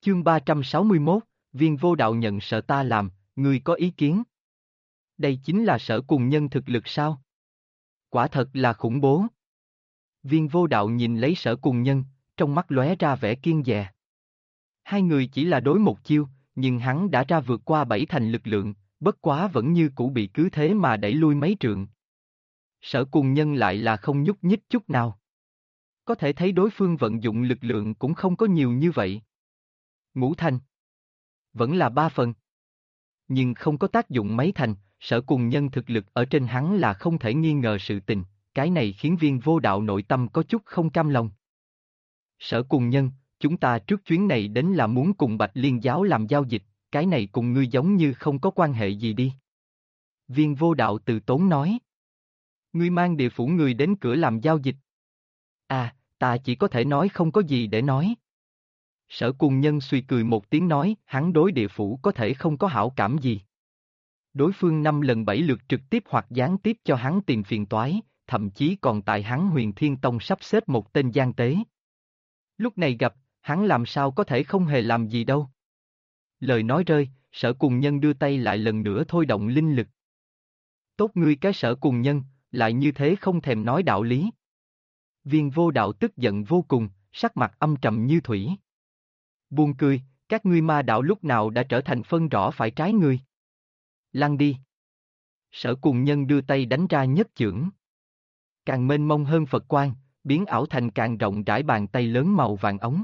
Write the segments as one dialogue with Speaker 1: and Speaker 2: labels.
Speaker 1: Chương 361, Viên Vô Đạo nhận sợ ta làm, ngươi có ý kiến? Đây chính là Sở Cùng Nhân thực lực sao? Quả thật là khủng bố. Viên Vô Đạo nhìn lấy Sở Cùng Nhân, trong mắt lóe ra vẻ kiêng dè. Hai người chỉ là đối một chiêu, nhưng hắn đã ra vượt qua 7 thành lực lượng, bất quá vẫn như cũ bị cứ thế mà đẩy lui mấy trượng. Sở Cùng Nhân lại là không nhúc nhích chút nào. Có thể thấy đối phương vận dụng lực lượng cũng không có nhiều như vậy. Ngũ thành. Vẫn là 3 phần. Nhưng không có tác dụng mấy thành, Sở Cùng Nhân thực lực ở trên hắn là không thể nghi ngờ sự tình, cái này khiến Viên Vô Đạo nội tâm có chút không cam lòng. Sở Cùng Nhân, chúng ta trước chuyến này đến là muốn cùng Bạch Liên giáo làm giao dịch, cái này cùng ngươi giống như không có quan hệ gì đi. Viên Vô Đạo từ tốn nói. Ngươi mang địa phủ người đến cửa làm giao dịch. À, ta chỉ có thể nói không có gì để nói. Sở Cùng Nhân suy cười một tiếng nói, hắn đối địa phủ có thể không có hảo cảm gì. Đối phương 5 lần 7 lượt trực tiếp hoặc gián tiếp cho hắn tìm phiền toái, thậm chí còn tại hắn Huyền Thiên Tông sắp xếp một tên gian tế. Lúc này gặp, hắn làm sao có thể không hề làm gì đâu. Lời nói rơi, Sở Cùng Nhân đưa tay lại lần nữa thôi động linh lực. Tốt ngươi cái Sở Cùng Nhân, lại như thế không thèm nói đạo lý. Viên Vô Đạo tức giận vô cùng, sắc mặt âm trầm như thủy. Buồn cười, các ngươi ma đạo lúc nào đã trở thành phân rõ phải trái ngươi. Lăn đi. Sở Cùng Nhân đưa tay đánh ra nhất chưởng. Càng mênh mông hơn Phật quang, biến ảo thành càng rộng rãi bàn tay lớn màu vàng ống.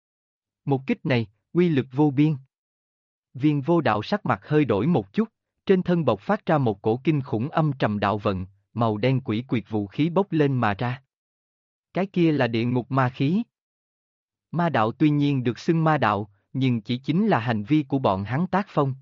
Speaker 1: Một kích này, uy lực vô biên. Viên Vô Đạo sắc mặt hơi đổi một chút, trên thân bộc phát ra một cổ kinh khủng âm trầm đạo vận, màu đen quỷ quyệt vũ khí bốc lên mà ra. Cái kia là địa ngục ma khí. Ma đạo tuy nhiên được xưng ma đạo, nhưng chỉ chính là hành vi của bọn hắn tác phong.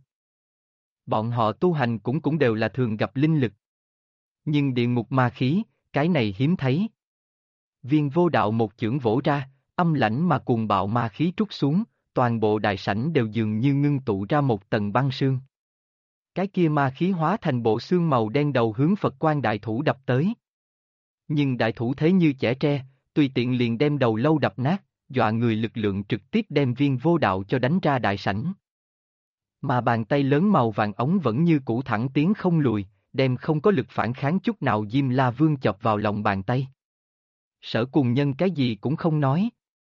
Speaker 1: Bọn họ tu hành cũng đều là thường gặp linh lực. Nhưng địa ngục ma khí, cái này hiếm thấy. Viên Vô Đạo một chưởng vỗ ra, âm lãnh mà cuồng bạo ma khí trút xuống, toàn bộ đại sảnh đều dường như ngưng tụ ra một tầng băng sương. Cái kia ma khí hóa thành bộ xương màu đen đầu hướng Phật Quan đại thủ đập tới. Nhưng đại thủ thế như chẻ tre, tùy tiện liền đem đầu lâu đập nát, dọa người lực lượng trực tiếp đem Viên Vô Đạo cho đánh ra đại sảnh. Mà bàn tay lớn màu vàng ống vẫn như cũ thẳng tiến không lùi, đem không có lực phản kháng chút nào Diêm La Vương chọc vào lòng bàn tay. Sở Cùng Nhân cái gì cũng không nói.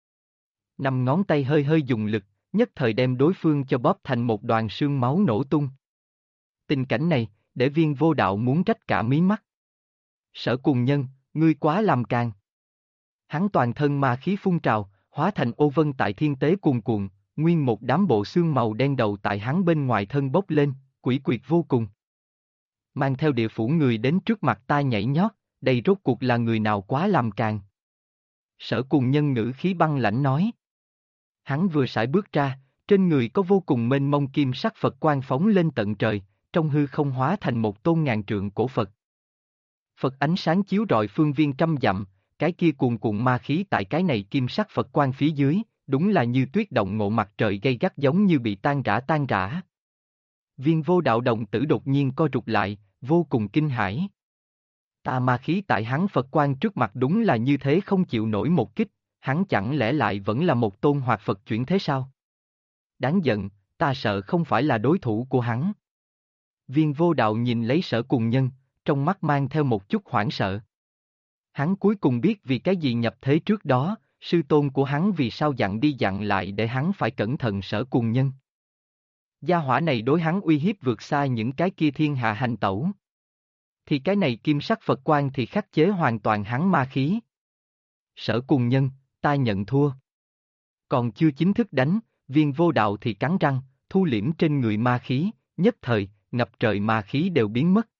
Speaker 1: 5 ngón tay hơi hơi dùng lực, nhất thời đem đối phương cho bóp thành một đoàn sương máu nổ tung. Tình cảnh này, để Viên Vô Đạo muốn trách cả mí mắt. Sở Cùng Nhân, ngươi quá làm càng. Hắn toàn thân ma khí phun trào, hóa thành ô vân tại thiên tế cuồn cuộn, nguyên một đám bộ xương màu đen đầu tại hắn bên ngoài thân bốc lên, quỷ quyệt vô cùng. Mang theo địa phủ người đến trước mặt ta nhảy nhót, đây rốt cuộc là người nào quá làm càng. Sở Cùng Nhân ngữ khí băng lãnh nói. Hắn vừa sải bước ra, trên người có vô cùng mênh mông kim sắc Phật quang phóng lên tận trời, trong hư không hóa thành một tôn ngàn trượng cổ Phật. Phật ánh sáng chiếu rọi phương viên trăm dặm, cái kia cuồn cuộn ma khí tại cái này kim sắc Phật quang phía dưới, đúng là như tuyết động ngộ mặt trời gay gắt giống như bị tan rã. Viên Vô Đạo đồng tử đột nhiên co rụt lại, vô cùng kinh hãi. Tà ma khí tại hắn Phật quang trước mặt đúng là như thế không chịu nổi một kích, hắn chẳng lẽ lại vẫn là một tôn hoạt Phật chuyển thế sao? Đáng giận, ta sợ không phải là đối thủ của hắn. Viên Vô Đạo nhìn lấy Sở Cùng Nhân, trong mắt mang theo một chút hoảng sợ. Hắn cuối cùng biết vì cái gì nhập thế trước đó, sư tôn của hắn vì sao dặn đi dặn lại để hắn phải cẩn thận Sở Cùng Nhân. Gia hỏa này đối hắn uy hiếp vượt xa những cái kia thiên hạ hành tẩu. Thì cái này kim sắc Phật quang thì khắc chế hoàn toàn hắn ma khí. Sở Cùng Nhân, ta nhận thua. Còn chưa chính thức đánh, Viên Vô Đạo thì cắn răng, thu liễm trên người ma khí, nhất thời, ngập trời ma khí đều biến mất.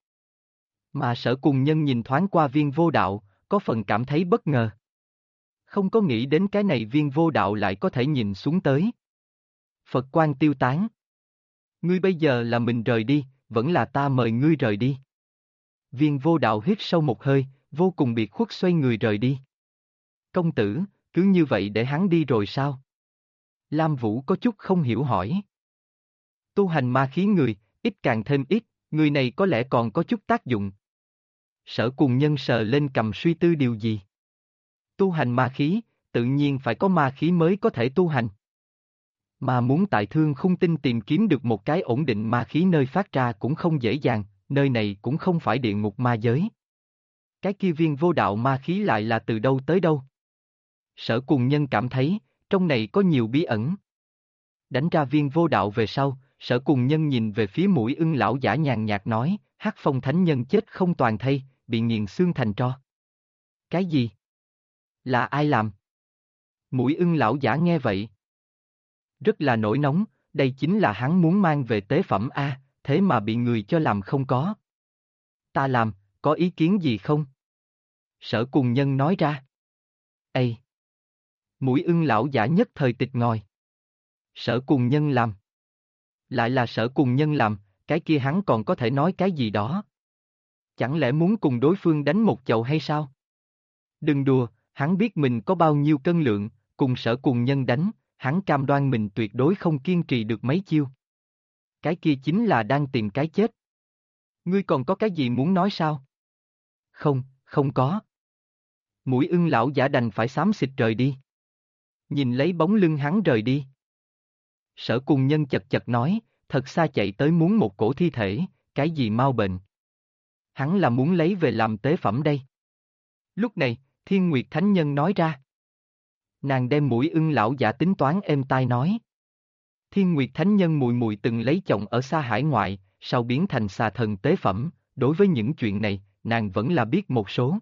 Speaker 1: Mà Sở Cùng Nhân nhìn thoáng qua Viên Vô Đạo, có phần cảm thấy bất ngờ. Không có nghĩ đến cái này Viên Vô Đạo lại có thể nhìn xuống tới. Phật quang tiêu tán. Ngươi bây giờ là mình rời đi, vẫn là ta mời ngươi rời đi. Viên Vô Đạo hít sâu một hơi, vô cùng biệt khuất xoay người rời đi. Công tử, cứ như vậy để hắn đi rồi sao? Lam Vũ có chút không hiểu hỏi. Tu hành ma khí người, ít càng thêm ít, người này có lẽ còn có chút tác dụng. Sở Cùng Nhân sờ lên cầm suy tư điều gì? Tu hành ma khí, tự nhiên phải có ma khí mới có thể tu hành. Mà muốn tại Thương Khung Tinh tìm kiếm được một cái ổn định ma khí nơi phát ra cũng không dễ dàng, nơi này cũng không phải địa ngục ma giới. Cái kia viên vô đạo ma khí lại là từ đâu tới đâu? Sở Cùng Nhân cảm thấy, trong này có nhiều bí ẩn. Đánh ra viên vô đạo về sau, Sở Cùng Nhân nhìn về phía Mũi Ưng lão giả nhàn nhạt nói, Hắc Phong thánh nhân chết không toàn thây, bị nghiền xương thành tro. Cái gì? Là ai làm? Mũi Ưng lão giả nghe vậy. Rất là nổi nóng, đây chính là hắn muốn mang về tế phẩm A, thế mà bị người cho làm không có. Ta làm, có ý kiến gì không? Sở Cùng Nhân nói ra. Ê! Mũi Ưng lão giả nhất thời tịch ngòi. Sở Cùng Nhân làm. Lại là Sở Cùng Nhân làm, cái kia hắn còn có thể nói cái gì đó. Chẳng lẽ muốn cùng đối phương đánh một chầu hay sao? Đừng đùa, hắn biết mình có bao nhiêu cân lượng, cùng Sở Cùng Nhân đánh, hắn cam đoan mình tuyệt đối không kiên trì được mấy chiêu. Cái kia chính là đang tìm cái chết. Ngươi còn có cái gì muốn nói sao? Không, không có. Mũi Ưng lão giả đành phải xám xịt rời đi. Nhìn lấy bóng lưng hắn rời đi. Sở Cùng Nhân chật chật nói, thật xa chạy tới muốn một cổ thi thể, cái gì mau bệnh. Hắn là muốn lấy về làm tế phẩm đây. Lúc này, Thiên Nguyệt Thánh Nhân nói ra. Nàng đem Mũi Ưng lão giả tính toán êm tai nói. Thiên Nguyệt Thánh Nhân mùi mùi từng lấy chồng ở xa hải ngoại, sau biến thành xà thần tế phẩm, đối với những chuyện này, nàng vẫn là biết một số.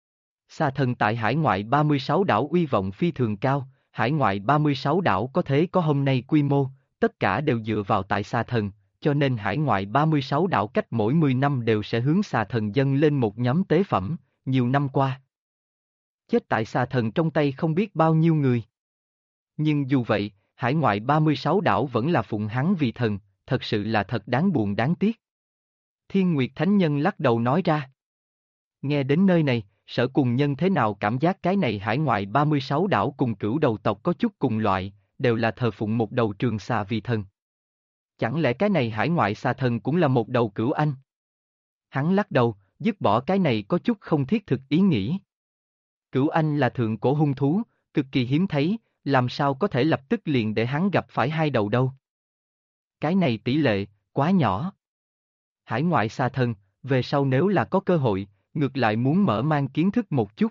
Speaker 1: Xà thần tại hải ngoại 36 đảo uy vọng phi thường cao, hải ngoại 36 đảo có thế có hôm nay quy mô, tất cả đều dựa vào tại xà thần, cho nên hải ngoại 36 đảo cách mỗi 10 năm đều sẽ hướng xà thần dâng lên một nhóm tế phẩm, nhiều năm qua. Chết tại xà thần trong tay không biết bao nhiêu người. Nhưng dù vậy, hải ngoại 36 đảo vẫn là phụng hắn vì thần, thật sự là thật đáng buồn đáng tiếc. Thiên Nguyệt Thánh Nhân lắc đầu nói ra. Nghe đến nơi này, Sở Cùng Nhân thế nào cảm giác cái này hải ngoại 36 đảo cùng cửu đầu tộc có chút cùng loại, đều là thờ phụng một đầu trường xà vì thần. Chẳng lẽ cái này hải ngoại xà thần cũng là một đầu cửu anh? Hắn lắc đầu, dứt bỏ cái này có chút không thiết thực ý nghĩ. Cửu anh là thượng cổ hung thú, cực kỳ hiếm thấy, làm sao có thể lập tức liền để hắn gặp phải hai đầu đâu. Cái này tỷ lệ, quá nhỏ. Hải ngoại xà thần, về sau nếu là có cơ hội, ngược lại muốn mở mang kiến thức một chút.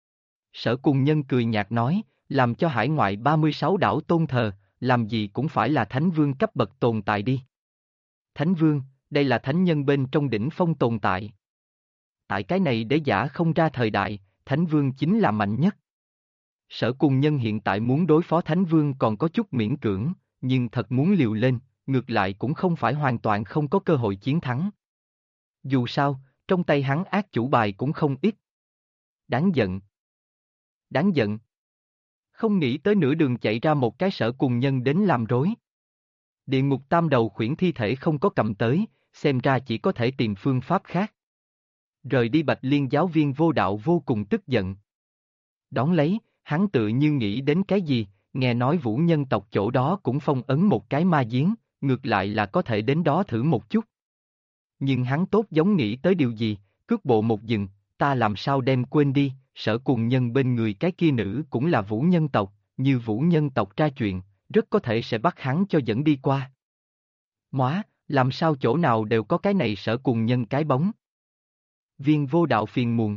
Speaker 1: Sở Cùng Nhân cười nhạt nói, làm cho hải ngoại 36 đảo tôn thờ, làm gì cũng phải là thánh vương cấp bậc tồn tại đi. Thánh vương, đây là thánh nhân bên trong đỉnh phong tồn tại. Tại cái này để giả không ra thời đại, thánh vương chính là mạnh nhất. Sở Cùng Nhân hiện tại muốn đối phó thánh vương còn có chút miễn cưỡng, nhưng thật muốn liều lên, ngược lại cũng không phải hoàn toàn không có cơ hội chiến thắng. Dù sao, trong tay hắn ác chủ bài cũng không ít. Đáng giận. Đáng giận. Không nghĩ tới nửa đường chạy ra một cái Sở Cùng Nhân đến làm rối. Địa ngục tam đầu khuyển thi thể không có cầm tới, xem ra chỉ có thể tìm phương pháp khác. Rời đi Bạch Liên giáo viên vô đạo vô cùng tức giận. Đón lấy, hắn tự như nghĩ đến cái gì, nghe nói vũ nhân tộc chỗ đó cũng phong ấn một cái ma giếng, ngược lại là có thể đến đó thử một chút. Nhưng hắn tốt giống nghĩ tới điều gì, cước bộ một dừng, ta làm sao đem quên đi, Sở Cùng Nhân bên người cái kia nữ cũng là vũ nhân tộc, như vũ nhân tộc tra chuyện, rất có thể sẽ bắt hắn cho dẫn đi qua. Móa, làm sao chỗ nào đều có cái này Sở Cùng Nhân cái bóng. Viên vô đạo phiền muộn.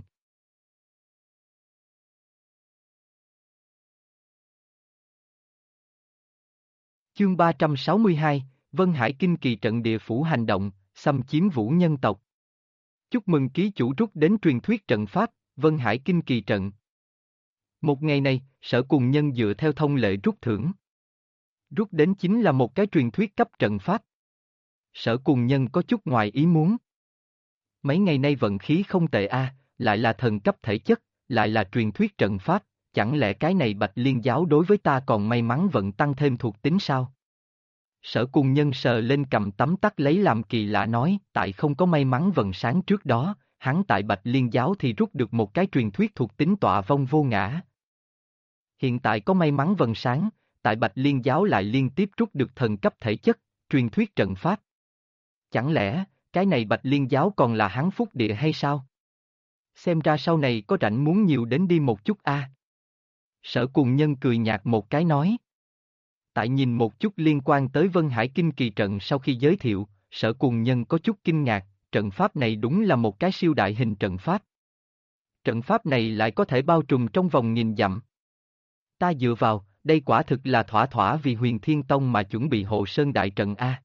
Speaker 1: Chương 362, Vân Hải Kinh Kỳ trận địa phủ hành động, xâm chiếm vũ nhân tộc. Chúc mừng ký chủ rút đến truyền thuyết trận pháp, Vân Hải Kinh Kỳ trận. Một ngày này, Sở Cùng Nhân dựa theo thông lệ rút thưởng. Rút đến chính là một cái truyền thuyết cấp trận pháp. Sở Cùng Nhân có chút ngoài ý muốn. Mấy ngày nay vận khí không tệ a, lại là thần cấp thể chất, lại là truyền thuyết trận pháp, chẳng lẽ cái này Bạch Liên giáo đối với ta còn may mắn vận tăng thêm thuộc tính sao? Sở Cùng Nhân sờ lên cầm tấm tắc lấy làm kỳ lạ nói, tại không có may mắn vần sáng trước đó, hắn tại Bạch Liên giáo thì rút được một cái truyền thuyết thuộc tính tọa vong vô ngã. Hiện tại có may mắn vần sáng, tại Bạch Liên giáo lại liên tiếp rút được thần cấp thể chất, truyền thuyết trận pháp. Chẳng lẽ, cái này Bạch Liên giáo còn là hắn phúc địa hay sao? Xem ra sau này có rảnh muốn nhiều đến đi một chút a. Sở Cùng Nhân cười nhạt một cái nói. Tại nhìn một chút liên quan tới Vân Hải Kinh Kỳ trận sau khi giới thiệu, Sở Cùng Nhân có chút kinh ngạc, trận pháp này đúng là một cái siêu đại hình trận pháp. Trận pháp này lại có thể bao trùm trong vòng nghìn dặm. Ta dựa vào, đây quả thực là thỏa thỏa vì Huyền Thiên Tông mà chuẩn bị hộ sơn đại trận A.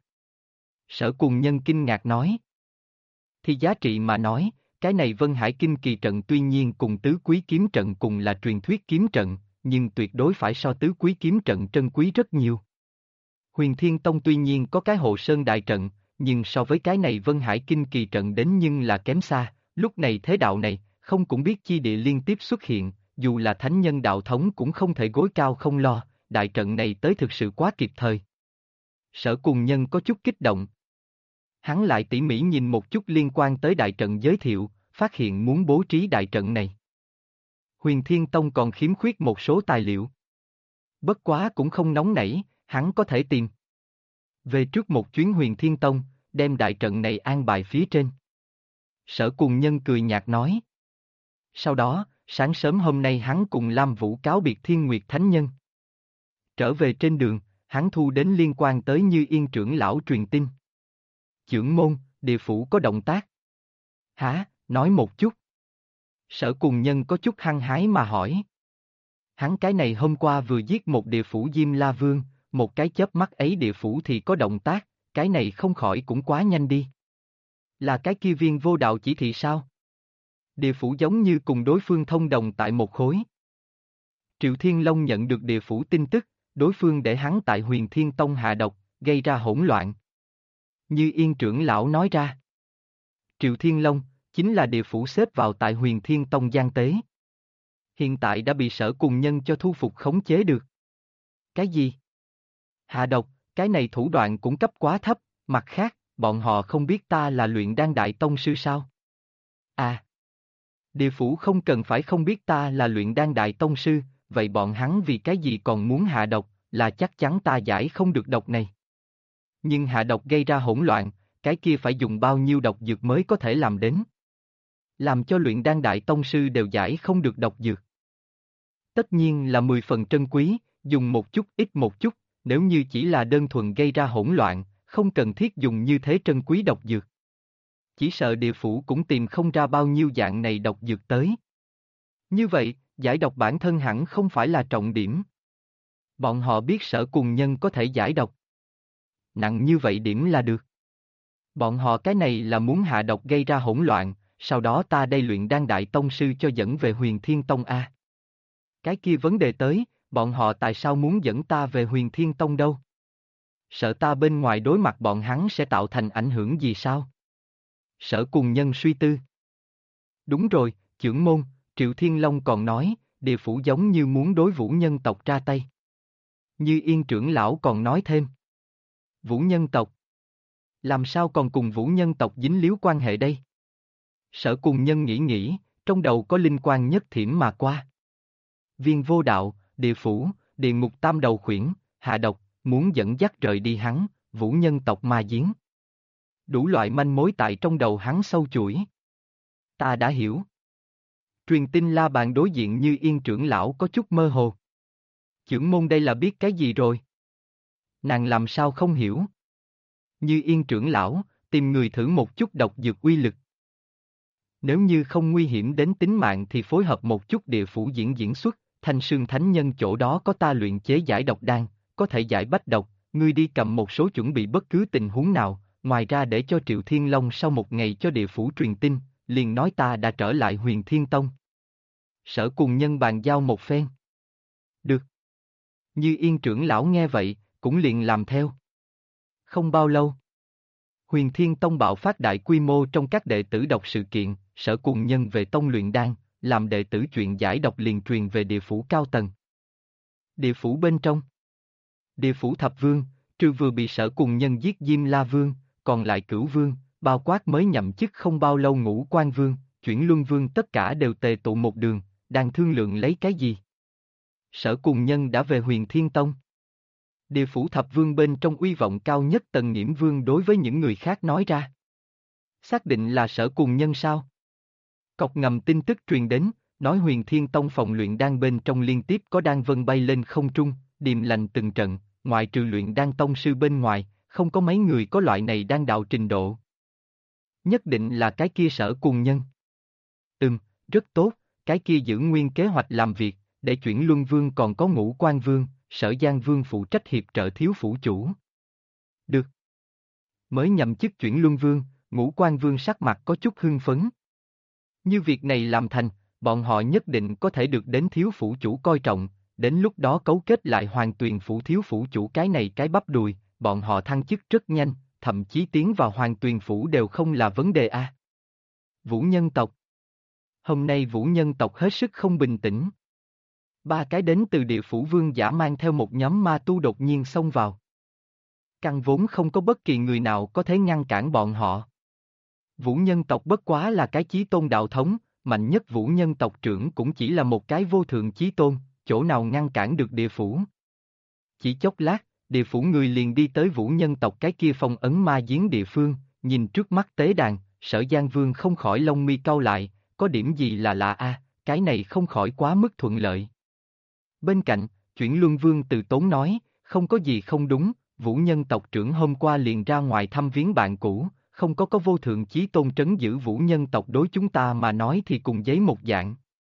Speaker 1: Sở Cùng Nhân kinh ngạc nói. Thì giá trị mà nói, cái này Vân Hải Kinh Kỳ trận tuy nhiên cùng tứ quý kiếm trận cùng là truyền thuyết kiếm trận, nhưng tuyệt đối phải so tứ quý kiếm trận trân quý rất nhiều. Huyền Thiên Tông tuy nhiên có cái hộ sơn đại trận, nhưng so với cái này Vân Hải Kinh Kỳ trận đến nhưng là kém xa, lúc này thế đạo này, không cũng biết chi địa liên tiếp xuất hiện, dù là thánh nhân đạo thống cũng không thể gối cao không lo, đại trận này tới thực sự quá kịp thời. Sở Cùng Nhân có chút kích động. Hắn lại tỉ mỉ nhìn một chút liên quan tới đại trận giới thiệu, phát hiện muốn bố trí đại trận này. Huyền Thiên Tông còn khiếm khuyết một số tài liệu. Bất quá cũng không nóng nảy, hắn có thể tìm. Về trước một chuyến Huyền Thiên Tông, đem đại trận này an bài phía trên. Sở Cùng Nhân cười nhạt nói. Sau đó, sáng sớm hôm nay hắn cùng Lam Vũ cáo biệt Thiên Nguyệt Thánh Nhân. Trở về trên đường, hắn thu đến liên quan tới Như Yên trưởng lão truyền tin. Chưởng môn, địa phủ có động tác. Hả, nói một chút. Sở Cùng Nhân có chút hăng hái mà hỏi. Hắn cái này hôm qua vừa giết một địa phủ Diêm La Vương, một cái chớp mắt ấy địa phủ thì có động tác, cái này không khỏi cũng quá nhanh đi. Là cái kia Viên Vô Đạo chỉ thị sao? Địa phủ giống như cùng đối phương thông đồng tại một khối. Triệu Thiên Long nhận được địa phủ tin tức, đối phương để hắn tại Huyền Thiên Tông hạ độc, gây ra hỗn loạn. Như Yên trưởng lão nói ra. Triệu Thiên Long, chính là địa phủ xếp vào tại Huyền Thiên Tông gian tế. Hiện tại đã bị Sở Cùng Nhân cho thu phục khống chế được. Cái gì? Hạ độc, cái này thủ đoạn cũng cấp quá thấp, mặt khác, bọn họ không biết ta là luyện đan đại tông sư sao? À! Địa phủ không cần phải không biết ta là luyện đan đại tông sư, vậy bọn hắn vì cái gì còn muốn hạ độc, là chắc chắn ta giải không được độc này. Nhưng hạ độc gây ra hỗn loạn, cái kia phải dùng bao nhiêu độc dược mới có thể làm đến. Làm cho luyện đan đại tông sư đều giải không được độc dược. Tất nhiên là 10 phần trân quý, dùng một chút ít một chút, nếu như chỉ là đơn thuần gây ra hỗn loạn, không cần thiết dùng như thế trân quý độc dược. Chỉ sợ địa phủ cũng tìm không ra bao nhiêu dạng này độc dược tới. Như vậy, giải độc bản thân hẳn không phải là trọng điểm. Bọn họ biết Sở Cùng Nhân có thể giải độc. Nặng như vậy điểm là được. Bọn họ cái này là muốn hạ độc gây ra hỗn loạn, sau đó ta đây luyện đan đại tông sư cho dẫn về Huyền Thiên Tông A. Cái kia vấn đề tới, bọn họ tại sao muốn dẫn ta về Huyền Thiên Tông đâu? Sợ ta bên ngoài đối mặt bọn hắn sẽ tạo thành ảnh hưởng gì sao? Sở Cùng Nhân suy tư. Đúng rồi, chưởng môn, Triệu Thiên Long còn nói, địa phủ giống như muốn đối Vũ nhân tộc ra tay. Như Yên trưởng lão còn nói thêm. Vũ nhân tộc. Làm sao còn cùng Vũ nhân tộc dính líu quan hệ đây? Sở Cùng Nhân nghĩ, trong đầu có linh quan nhất thiểm mà qua. Viên Vô Đạo, địa phủ, địa ngục tam đầu khuyển, hạ độc, muốn dẫn dắt rời đi hắn, Vũ nhân tộc ma giếng. Đủ loại manh mối tại trong đầu hắn sâu chuỗi. Ta đã hiểu. Truyền tin la bàn đối diện Như Yên trưởng lão có chút mơ hồ. Chưởng môn đây là biết cái gì rồi? Nàng làm sao không hiểu? Như Yên trưởng lão, tìm người thử một chút độc dược uy lực. Nếu như không nguy hiểm đến tính mạng thì phối hợp một chút địa phủ diễn xuất, Thanh Sương Thánh Nhân chỗ đó có ta luyện chế giải độc đan, có thể giải bách độc, ngươi đi cầm một số chuẩn bị bất cứ tình huống nào, ngoài ra để cho Triệu Thiên Long sau một ngày cho địa phủ truyền tin, liền nói ta đã trở lại Huyền Thiên Tông. Sở Cùng Nhân bàn giao một phen. Được. Như Yên trưởng lão nghe vậy, cũng liền làm theo. Không bao lâu, Huyền Thiên Tông bạo phát đại quy mô trong các đệ tử đọc sự kiện, Sở Cùng Nhân về tông luyện đan, làm đệ tử chuyện giải độc liền truyền về địa phủ cao tầng. Địa phủ bên trong. Địa phủ Thập Vương, trừ vừa bị Sở Cùng Nhân giết Diêm La Vương, còn lại Cửu Vương, bao quát mới nhậm chức không bao lâu Ngũ Quan Vương, Chuyển Luân Vương tất cả đều tề tụ một đường, đang thương lượng lấy cái gì. Sở Cùng Nhân đã về Huyền Thiên Tông. Địa phủ Thập Vương bên trong uy vọng cao nhất Tần Nghiễm Vương đối với những người khác nói ra. Xác định là Sở Cùng Nhân sao? Cọc ngầm tin tức truyền đến, nói Huyền Thiên Tông phòng luyện đan bên trong liên tiếp có đan vân bay lên không trung, điềm lành từng trận, ngoại trừ luyện đan tông sư bên ngoài, không có mấy người có loại này đan đạo trình độ. Nhất định là cái kia Sở Cùng Nhân. Rất tốt, cái kia giữ nguyên kế hoạch làm việc, để chuyển Luân Vương còn có Ngũ Quan Vương, Sở Giang Vương phụ trách hiệp trợ thiếu phủ chủ. Được. Mới nhậm chức chuyển Luân Vương, Ngũ Quan Vương sắc mặt có chút hưng phấn. Như việc này làm thành, bọn họ nhất định có thể được đến thiếu phủ chủ coi trọng, đến lúc đó cấu kết lại Hoàng Tuyền phủ thiếu phủ chủ cái này cái bắp đùi, bọn họ thăng chức rất nhanh, thậm chí tiến vào Hoàng Tuyền phủ đều không là vấn đề a. Vũ nhân tộc. Hôm nay Vũ nhân tộc hết sức không bình tĩnh. Ba cái đến từ địa phủ vương giả mang theo một nhóm ma tu đột nhiên xông vào. Căn vốn không có bất kỳ người nào có thể ngăn cản bọn họ. Vũ nhân tộc bất quá là cái chí tôn đạo thống, mạnh nhất vũ nhân tộc trưởng cũng chỉ là một cái vô thượng chí tôn, chỗ nào ngăn cản được địa phủ. Chỉ chốc lát, địa phủ người liền đi tới vũ nhân tộc cái kia phong ấn ma giếng địa phương, nhìn trước mắt tế đàn, Sở Giang Vương không khỏi lông mi cau lại, có điểm gì là lạ a, cái này không khỏi quá mức thuận lợi. Bên cạnh, chuyển Luân Vương từ tốn nói, không có gì không đúng, vũ nhân tộc trưởng hôm qua liền ra ngoài thăm viếng bạn cũ, không có vô thượng chí tôn trấn giữ vũ nhân tộc đối chúng ta mà nói thì cùng giấy một dạng.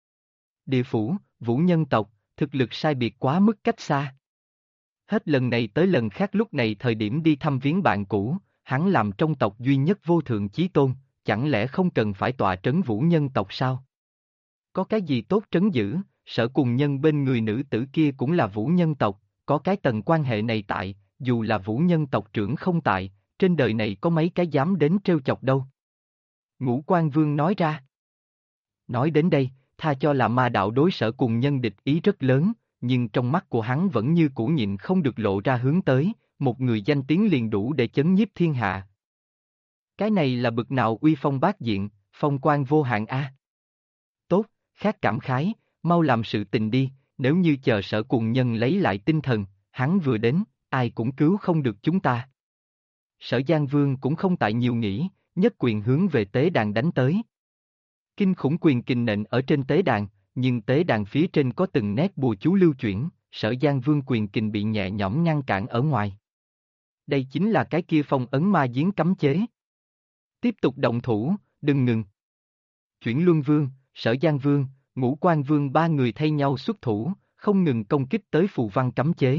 Speaker 1: Địa phủ, vũ nhân tộc, thực lực sai biệt quá mức cách xa. Hết lần này tới lần khác lúc này thời điểm đi thăm viếng bạn cũ, hắn làm trong tộc duy nhất vô thượng chí tôn, chẳng lẽ không cần phải tọa trấn vũ nhân tộc sao? Có cái gì tốt trấn giữ, Sở Cùng Nhân bên người nữ tử kia cũng là vũ nhân tộc, có cái tầng quan hệ này tại, dù là vũ nhân tộc trưởng không tại, trên đời này có mấy cái dám đến trêu chọc đâu. Ngũ Quan Vương nói ra. Nói đến đây, tha cho là ma đạo đối Sở Cùng Nhân địch ý rất lớn, nhưng trong mắt của hắn vẫn như cũ nhịn không được lộ ra hướng tới, một người danh tiếng liền đủ để chấn nhiếp thiên hạ. Cái này là bực nào uy phong bát diện, phong quan vô hạn a. Tốt, khác cảm khái, mau làm sự tình đi, nếu như chờ Sở Cùng Nhân lấy lại tinh thần, hắn vừa đến, ai cũng cứu không được chúng ta. Sở Giang Vương cũng không tại nhiều nghĩ, nhất quyền hướng về tế đàn đánh tới. Kinh khủng quyền kình nện ở trên tế đàn, nhưng tế đàn phía trên có từng nét bùa chú lưu chuyển, Sở Giang Vương quyền kình bị nhẹ nhõm ngăn cản ở ngoài. Đây chính là cái kia phong ấn ma giếng cấm chế. Tiếp tục động thủ, đừng ngừng. Chuyển Luân Vương, Sở Giang Vương, Ngũ Quan Vương ba người thay nhau xuất thủ, không ngừng công kích tới phù văn cấm chế.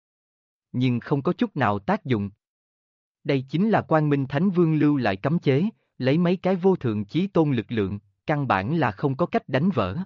Speaker 1: Nhưng không có chút nào tác dụng. Đây chính là Quang Minh Thánh Vương lưu lại cấm chế, lấy mấy cái vô thượng chí tôn lực lượng, căn bản là không có cách đánh vỡ.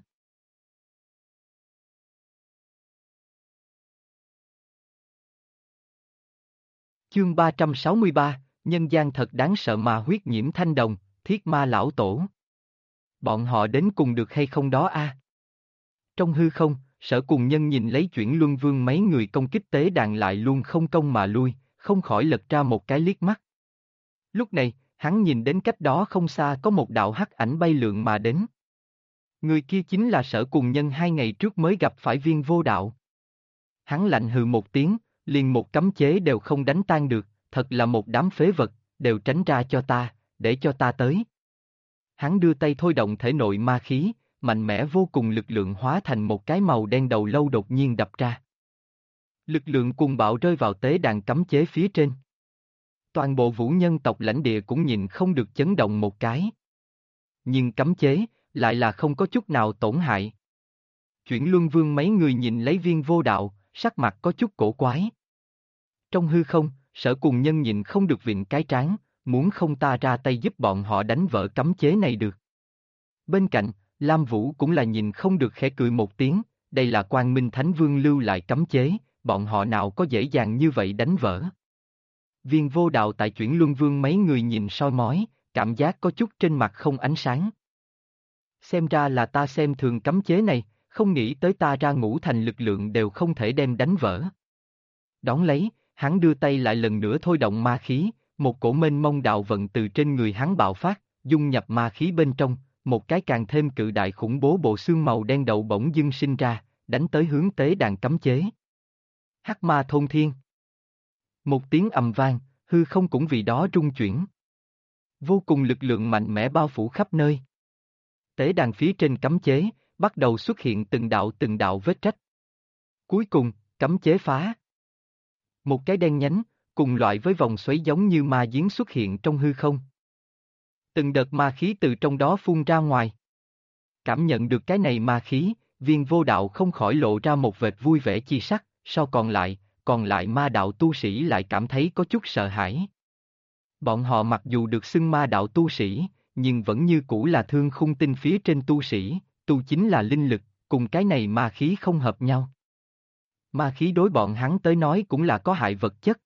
Speaker 1: Chương 363, nhân gian thật đáng sợ mà huyết nhiễm thanh đồng, thiết ma lão tổ. Bọn họ đến cùng được hay không đó a? Trong hư không, Sở Cùng Nhân nhìn lấy chuyển Luân Vương mấy người công kích tế đàn lại luôn không công mà lui, không khỏi lật ra một cái liếc mắt. Lúc này, hắn nhìn đến cách đó không xa có một đạo hắc ảnh bay lượn mà đến. Người kia chính là Sở Cùng Nhân 2 ngày trước mới gặp phải Viên Vô Đạo. Hắn lạnh hừ một tiếng, liền một cấm chế đều không đánh tan được, thật là một đám phế vật, đều tránh ra cho ta, để cho ta tới. Hắn đưa tay thôi động thể nội ma khí, mạnh mẽ vô cùng lực lượng hóa thành một cái màu đen đầu lâu đột nhiên đập ra. Lực lượng cuồng bạo rơi vào tế đàn cấm chế phía trên. Toàn bộ vũ nhân tộc lãnh địa cũng nhìn không được chấn động một cái. Nhưng cấm chế, lại là không có chút nào tổn hại. Chuyển Luân Vương mấy người nhìn lấy Viên Vô Đạo, sắc mặt có chút cổ quái. Trong hư không, Sở Cùng Nhân nhìn không được vịn cái trán, muốn không ta ra tay giúp bọn họ đánh vỡ cấm chế này được. Bên cạnh, Lam Vũ cũng là nhìn không được khẽ cười một tiếng, đây là Quang Minh Thánh Vương lưu lại cấm chế, bọn họ nào có dễ dàng như vậy đánh vỡ. Viên Vô Đạo tại chuyển Luân Vương mấy người nhìn soi mói, cảm giác có chút trên mặt không ánh sáng. Xem ra là ta xem thường cấm chế này, không nghĩ tới ta ra ngũ thành lực lượng đều không thể đem đánh vỡ. Đón lấy, hắn đưa tay lại lần nữa thôi động ma khí, một cổ mênh mông đạo vận từ trên người hắn bạo phát, dung nhập ma khí bên trong, một cái càng thêm cự đại khủng bố bộ xương màu đen đầu bỗng dưng sinh ra, đánh tới hướng tế đàn cấm chế. Hắc ma thôn thiên. Một tiếng ầm vang, hư không cũng vì đó rung chuyển. Vô cùng lực lượng mạnh mẽ bao phủ khắp nơi. Tế đàn phía trên cấm chế, bắt đầu xuất hiện từng đạo vết rách. Cuối cùng, cấm chế phá. Một cái đen nhánh, cùng loại với vòng xoáy giống như ma giếng xuất hiện trong hư không. Từng đợt ma khí từ trong đó phun ra ngoài. Cảm nhận được cái này ma khí, Viên Vô Đạo không khỏi lộ ra một vệt vui vẻ chi sắc, sau còn lại ma đạo tu sĩ lại cảm thấy có chút sợ hãi. Bọn họ mặc dù được xưng ma đạo tu sĩ, nhưng vẫn như cũ là thương khung tinh phía trên tu sĩ, tu chính là linh lực, cùng cái này ma khí không hợp nhau. Ma khí đối bọn hắn tới nói cũng là có hại vật chất.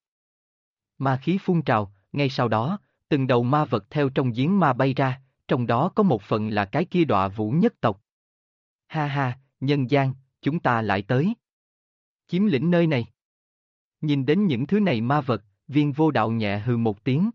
Speaker 1: Ma khí phun trào, ngay sau đó, từng đầu ma vật theo trong giếng ma bay ra, trong đó có một phần là cái kia Đọa Vũ nhất tộc. Ha ha, nhân gian, chúng ta lại tới. Chiếm lĩnh nơi này. Nhìn đến những thứ này ma vật, Viên Vô Đạo nhẹ hừ một tiếng.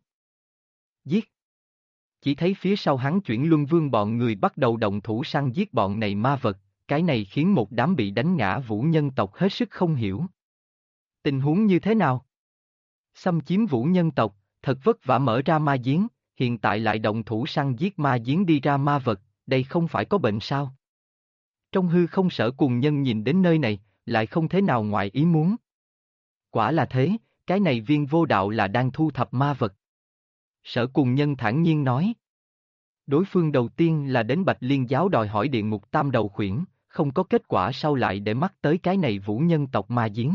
Speaker 1: Giết. Chỉ thấy phía sau hắn chuyển luân vương bọn người bắt đầu động thủ săn giết bọn này ma vật, cái này khiến một đám bị đánh ngã vũ nhân tộc hết sức không hiểu. Tình huống như thế nào? Xâm chiếm vũ nhân tộc, thật vất vả mở ra ma giếng, hiện tại lại động thủ săn giết ma giếng đi ra ma vật, đây không phải có bệnh sao? Trong hư không Sở Cùng Nhân nhìn đến nơi này, lại không thế nào ngoài ý muốn. Quả là thế, cái này Viên Vô Đạo là đang thu thập ma vật. Sở Cùng Nhân thản nhiên nói. Đối phương đầu tiên là đến Bạch Liên giáo đòi hỏi địa ngục tam đầu khuyển, không có kết quả sau lại để mắt tới cái này vũ nhân tộc ma giếng.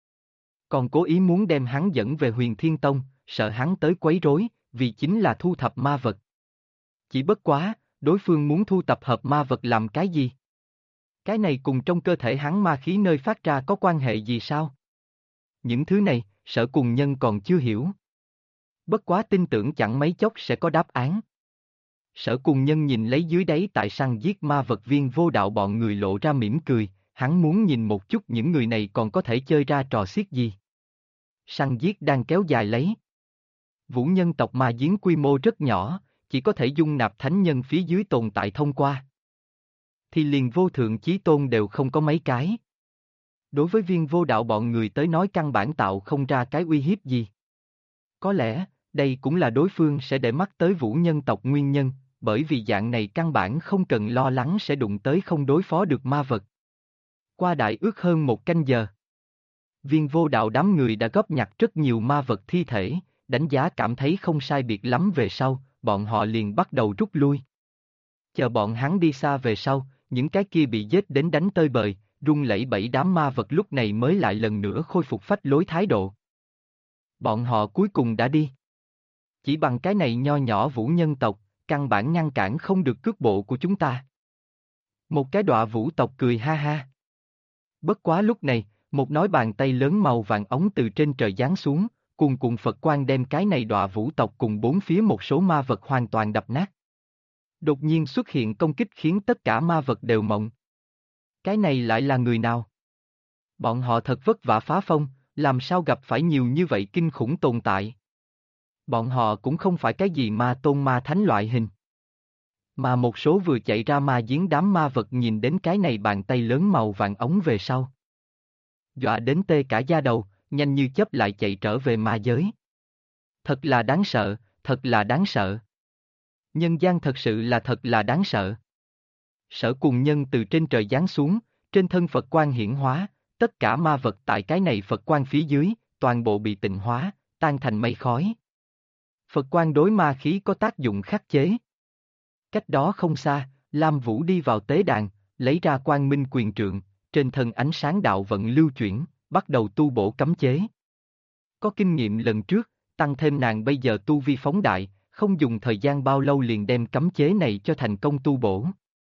Speaker 1: Còn cố ý muốn đem hắn dẫn về Huyền Thiên Tông, sợ hắn tới quấy rối, vì chính là thu thập ma vật. Chỉ bất quá, đối phương muốn thu tập hợp ma vật làm cái gì? Cái này cùng trong cơ thể hắn ma khí nơi phát ra có quan hệ gì sao? Những thứ này, Sở Cùng Nhân còn chưa hiểu. Bất quá tin tưởng chẳng mấy chốc sẽ có đáp án. Sở Cùng Nhân nhìn lấy dưới đáy tại săn giết ma vật Viên Vô Đạo bọn người lộ ra mỉm cười, hắn muốn nhìn một chút những người này còn có thể chơi ra trò xiết gì. Săn giết đang kéo dài lấy. Vũ nhân tộc ma giếng quy mô rất nhỏ, chỉ có thể dung nạp thánh nhân phía dưới tồn tại thông qua. Thì liền vô thượng chí tôn đều không có mấy cái. Đối với Viên Vô Đạo bọn người tới nói căn bản tạo không ra cái uy hiếp gì. Có lẽ, đây cũng là đối phương sẽ để mắt tới vũ nhân tộc nguyên nhân, bởi vì dạng này căn bản không cần lo lắng sẽ đụng tới không đối phó được ma vật. Qua đại ước hơn 1 canh giờ. Viên Vô Đạo đám người đã góp nhặt rất nhiều ma vật thi thể, đánh giá cảm thấy không sai biệt lắm về sau, bọn họ liền bắt đầu rút lui. Chờ bọn hắn đi xa về sau, những cái kia bị giết đến đánh tơi bời, run lẩy bẩy đám ma vật lúc này mới lại lần nữa khôi phục phách lối thái độ. Bọn họ cuối cùng đã đi. Chỉ bằng cái này nho nhỏ vũ nhân tộc, căn bản ngăn cản không được cước bộ của chúng ta. Một cái Đọa Vũ tộc cười ha ha. Bất quá lúc này, một nói bàn tay lớn màu vàng ống từ trên trời giáng xuống, cuồn cuộn Phật quang đem cái này Đọa Vũ tộc cùng bốn phía một số ma vật hoàn toàn đập nát. Đột nhiên xuất hiện công kích khiến tất cả ma vật đều mộng. Cái này lại là người nào? Bọn họ thật vất vả phá phong, làm sao gặp phải nhiều như vậy kinh khủng tồn tại? Bọn họ cũng không phải cái gì ma tôn ma thánh loại hình. Mà một số vừa chạy ra ma giếng đám ma vật nhìn đến cái này bàn tay lớn màu vàng ống về sau. Dọa đến tê cả da đầu, nhanh như chớp lại chạy trở về ma giới. Thật là đáng sợ, thật là đáng sợ. Nhân gian thật sự là thật là đáng sợ. Sở Cùng Nhân từ trên trời giáng xuống, trên thân Phật quang hiển hóa, tất cả ma vật tại cái này Phật quang phía dưới, toàn bộ bị tịnh hóa, tan thành mây khói. Phật quang đối ma khí có tác dụng khắc chế. Cách đó không xa, Lam Vũ đi vào tế đàn, lấy ra Quang Minh quyền trượng, trên thân ánh sáng đạo vận lưu chuyển, bắt đầu tu bổ cấm chế. Có kinh nghiệm lần trước, tăng thêm nàng bây giờ tu vi phóng đại, không dùng thời gian bao lâu liền đem cấm chế này cho thành công tu bổ.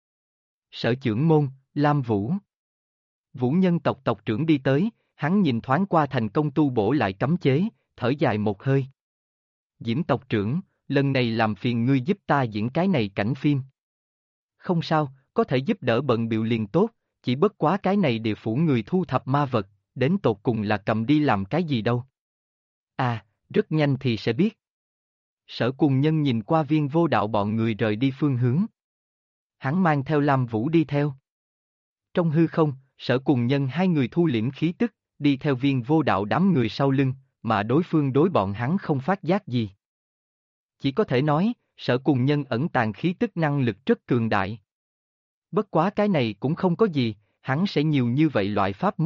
Speaker 1: Sở trưởng môn, Lam Vũ. Vũ nhân tộc tộc trưởng đi tới, hắn nhìn thoáng qua thành công tu bổ lại cấm chế, thở dài một hơi. Diễm tộc trưởng, lần này làm phiền ngươi giúp ta diễn cái này cảnh phim. Không sao, có thể giúp đỡ bận bịu liền tốt, chỉ bất quá cái này địa phủ người thu thập ma vật, đến tột cùng là cầm đi làm cái gì đâu. À, rất nhanh thì sẽ biết. Sở Cùng Nhân nhìn qua Viên Vô Đạo bọn người rời đi phương hướng. Hắn mang theo Lam Vũ đi theo. Trong hư không, Sở Cùng Nhân hai người thu liễm khí tức, đi theo Viên Vô Đạo đám người sau lưng, mà đối phương đối bọn hắn không phát giác gì. Chỉ có thể nói, Sở Cùng Nhân ẩn tàng khí tức năng lực rất cường đại. Bất quá cái này cũng không có gì, hắn sẽ nhiều như vậy loại pháp môn,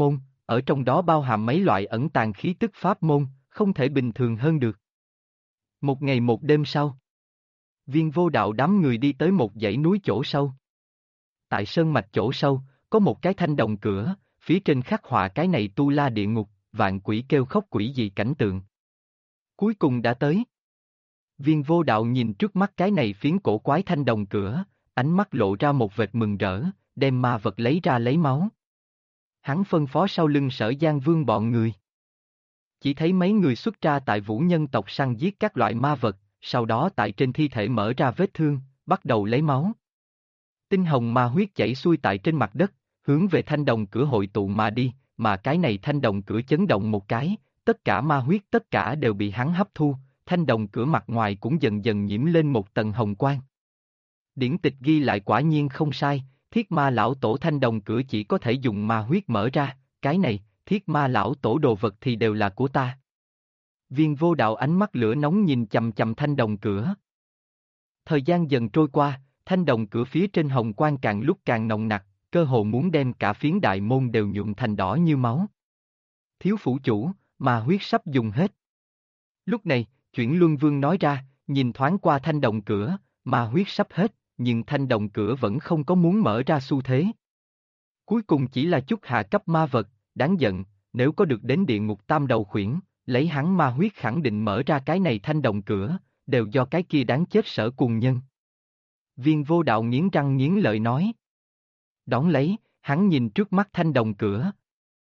Speaker 1: ở trong đó bao hàm mấy loại ẩn tàng khí tức pháp môn, không thể bình thường hơn được. Một ngày một đêm sau, Viên Vô Đạo đám người đi tới một dãy núi chỗ sâu. Tại sơn mạch chỗ sâu, có một cái thanh đồng cửa, phía trên khắc họa cái này tu la địa ngục, vạn quỷ kêu khóc quỷ dị cảnh tượng. Cuối cùng đã tới. Viên Vô Đạo nhìn trước mắt cái này phiến cổ quái thanh đồng cửa, ánh mắt lộ ra một vệt mừng rỡ, đem ma vật lấy ra lấy máu. Hắn phân phó sau lưng Sở Giang Vương bọn người. Chỉ thấy mấy người xuất ra tại vũ nhân tộc săn giết các loại ma vật, sau đó tại trên thi thể mở ra vết thương, bắt đầu lấy máu. Tinh hồng ma huyết chảy xuôi tại trên mặt đất, hướng về thanh đồng cửa hội tụ mà đi, mà cái này thanh đồng cửa chấn động một cái, tất cả ma huyết tất cả đều bị hắn hấp thu, thanh đồng cửa mặt ngoài cũng dần dần nhiễm lên một tầng hồng quang. Điển tịch ghi lại quả nhiên không sai, thiết ma lão tổ thanh đồng cửa chỉ có thể dùng ma huyết mở ra, cái này, thiết ma lão tổ đồ vật thì đều là của ta. Viên Vô Đạo ánh mắt lửa nóng nhìn chầm chầm thanh đồng cửa. Thời gian dần trôi qua, thanh đồng cửa phía trên hồng quang càng lúc càng nồng nặc, cơ hồ muốn đem cả phiến đại môn đều nhuộm thành đỏ như máu. Thiếu phủ chủ, ma huyết sắp dùng hết. Lúc này, Chuyển Luân Vương nói ra, nhìn thoáng qua thanh đồng cửa, ma huyết sắp hết, nhưng thanh đồng cửa vẫn không có muốn mở ra xu thế. Cuối cùng chỉ là chút hạ cấp ma vật, đáng giận, nếu có được đến địa ngục tam đầu khuyển, lấy hắn ma huyết khẳng định mở ra cái này thanh đồng cửa, đều do cái kia đáng chết Sở Cuồng Nhân. Viên Vô Đạo nghiến răng nghiến lợi nói. Đón lấy, hắn nhìn trước mắt thanh đồng cửa.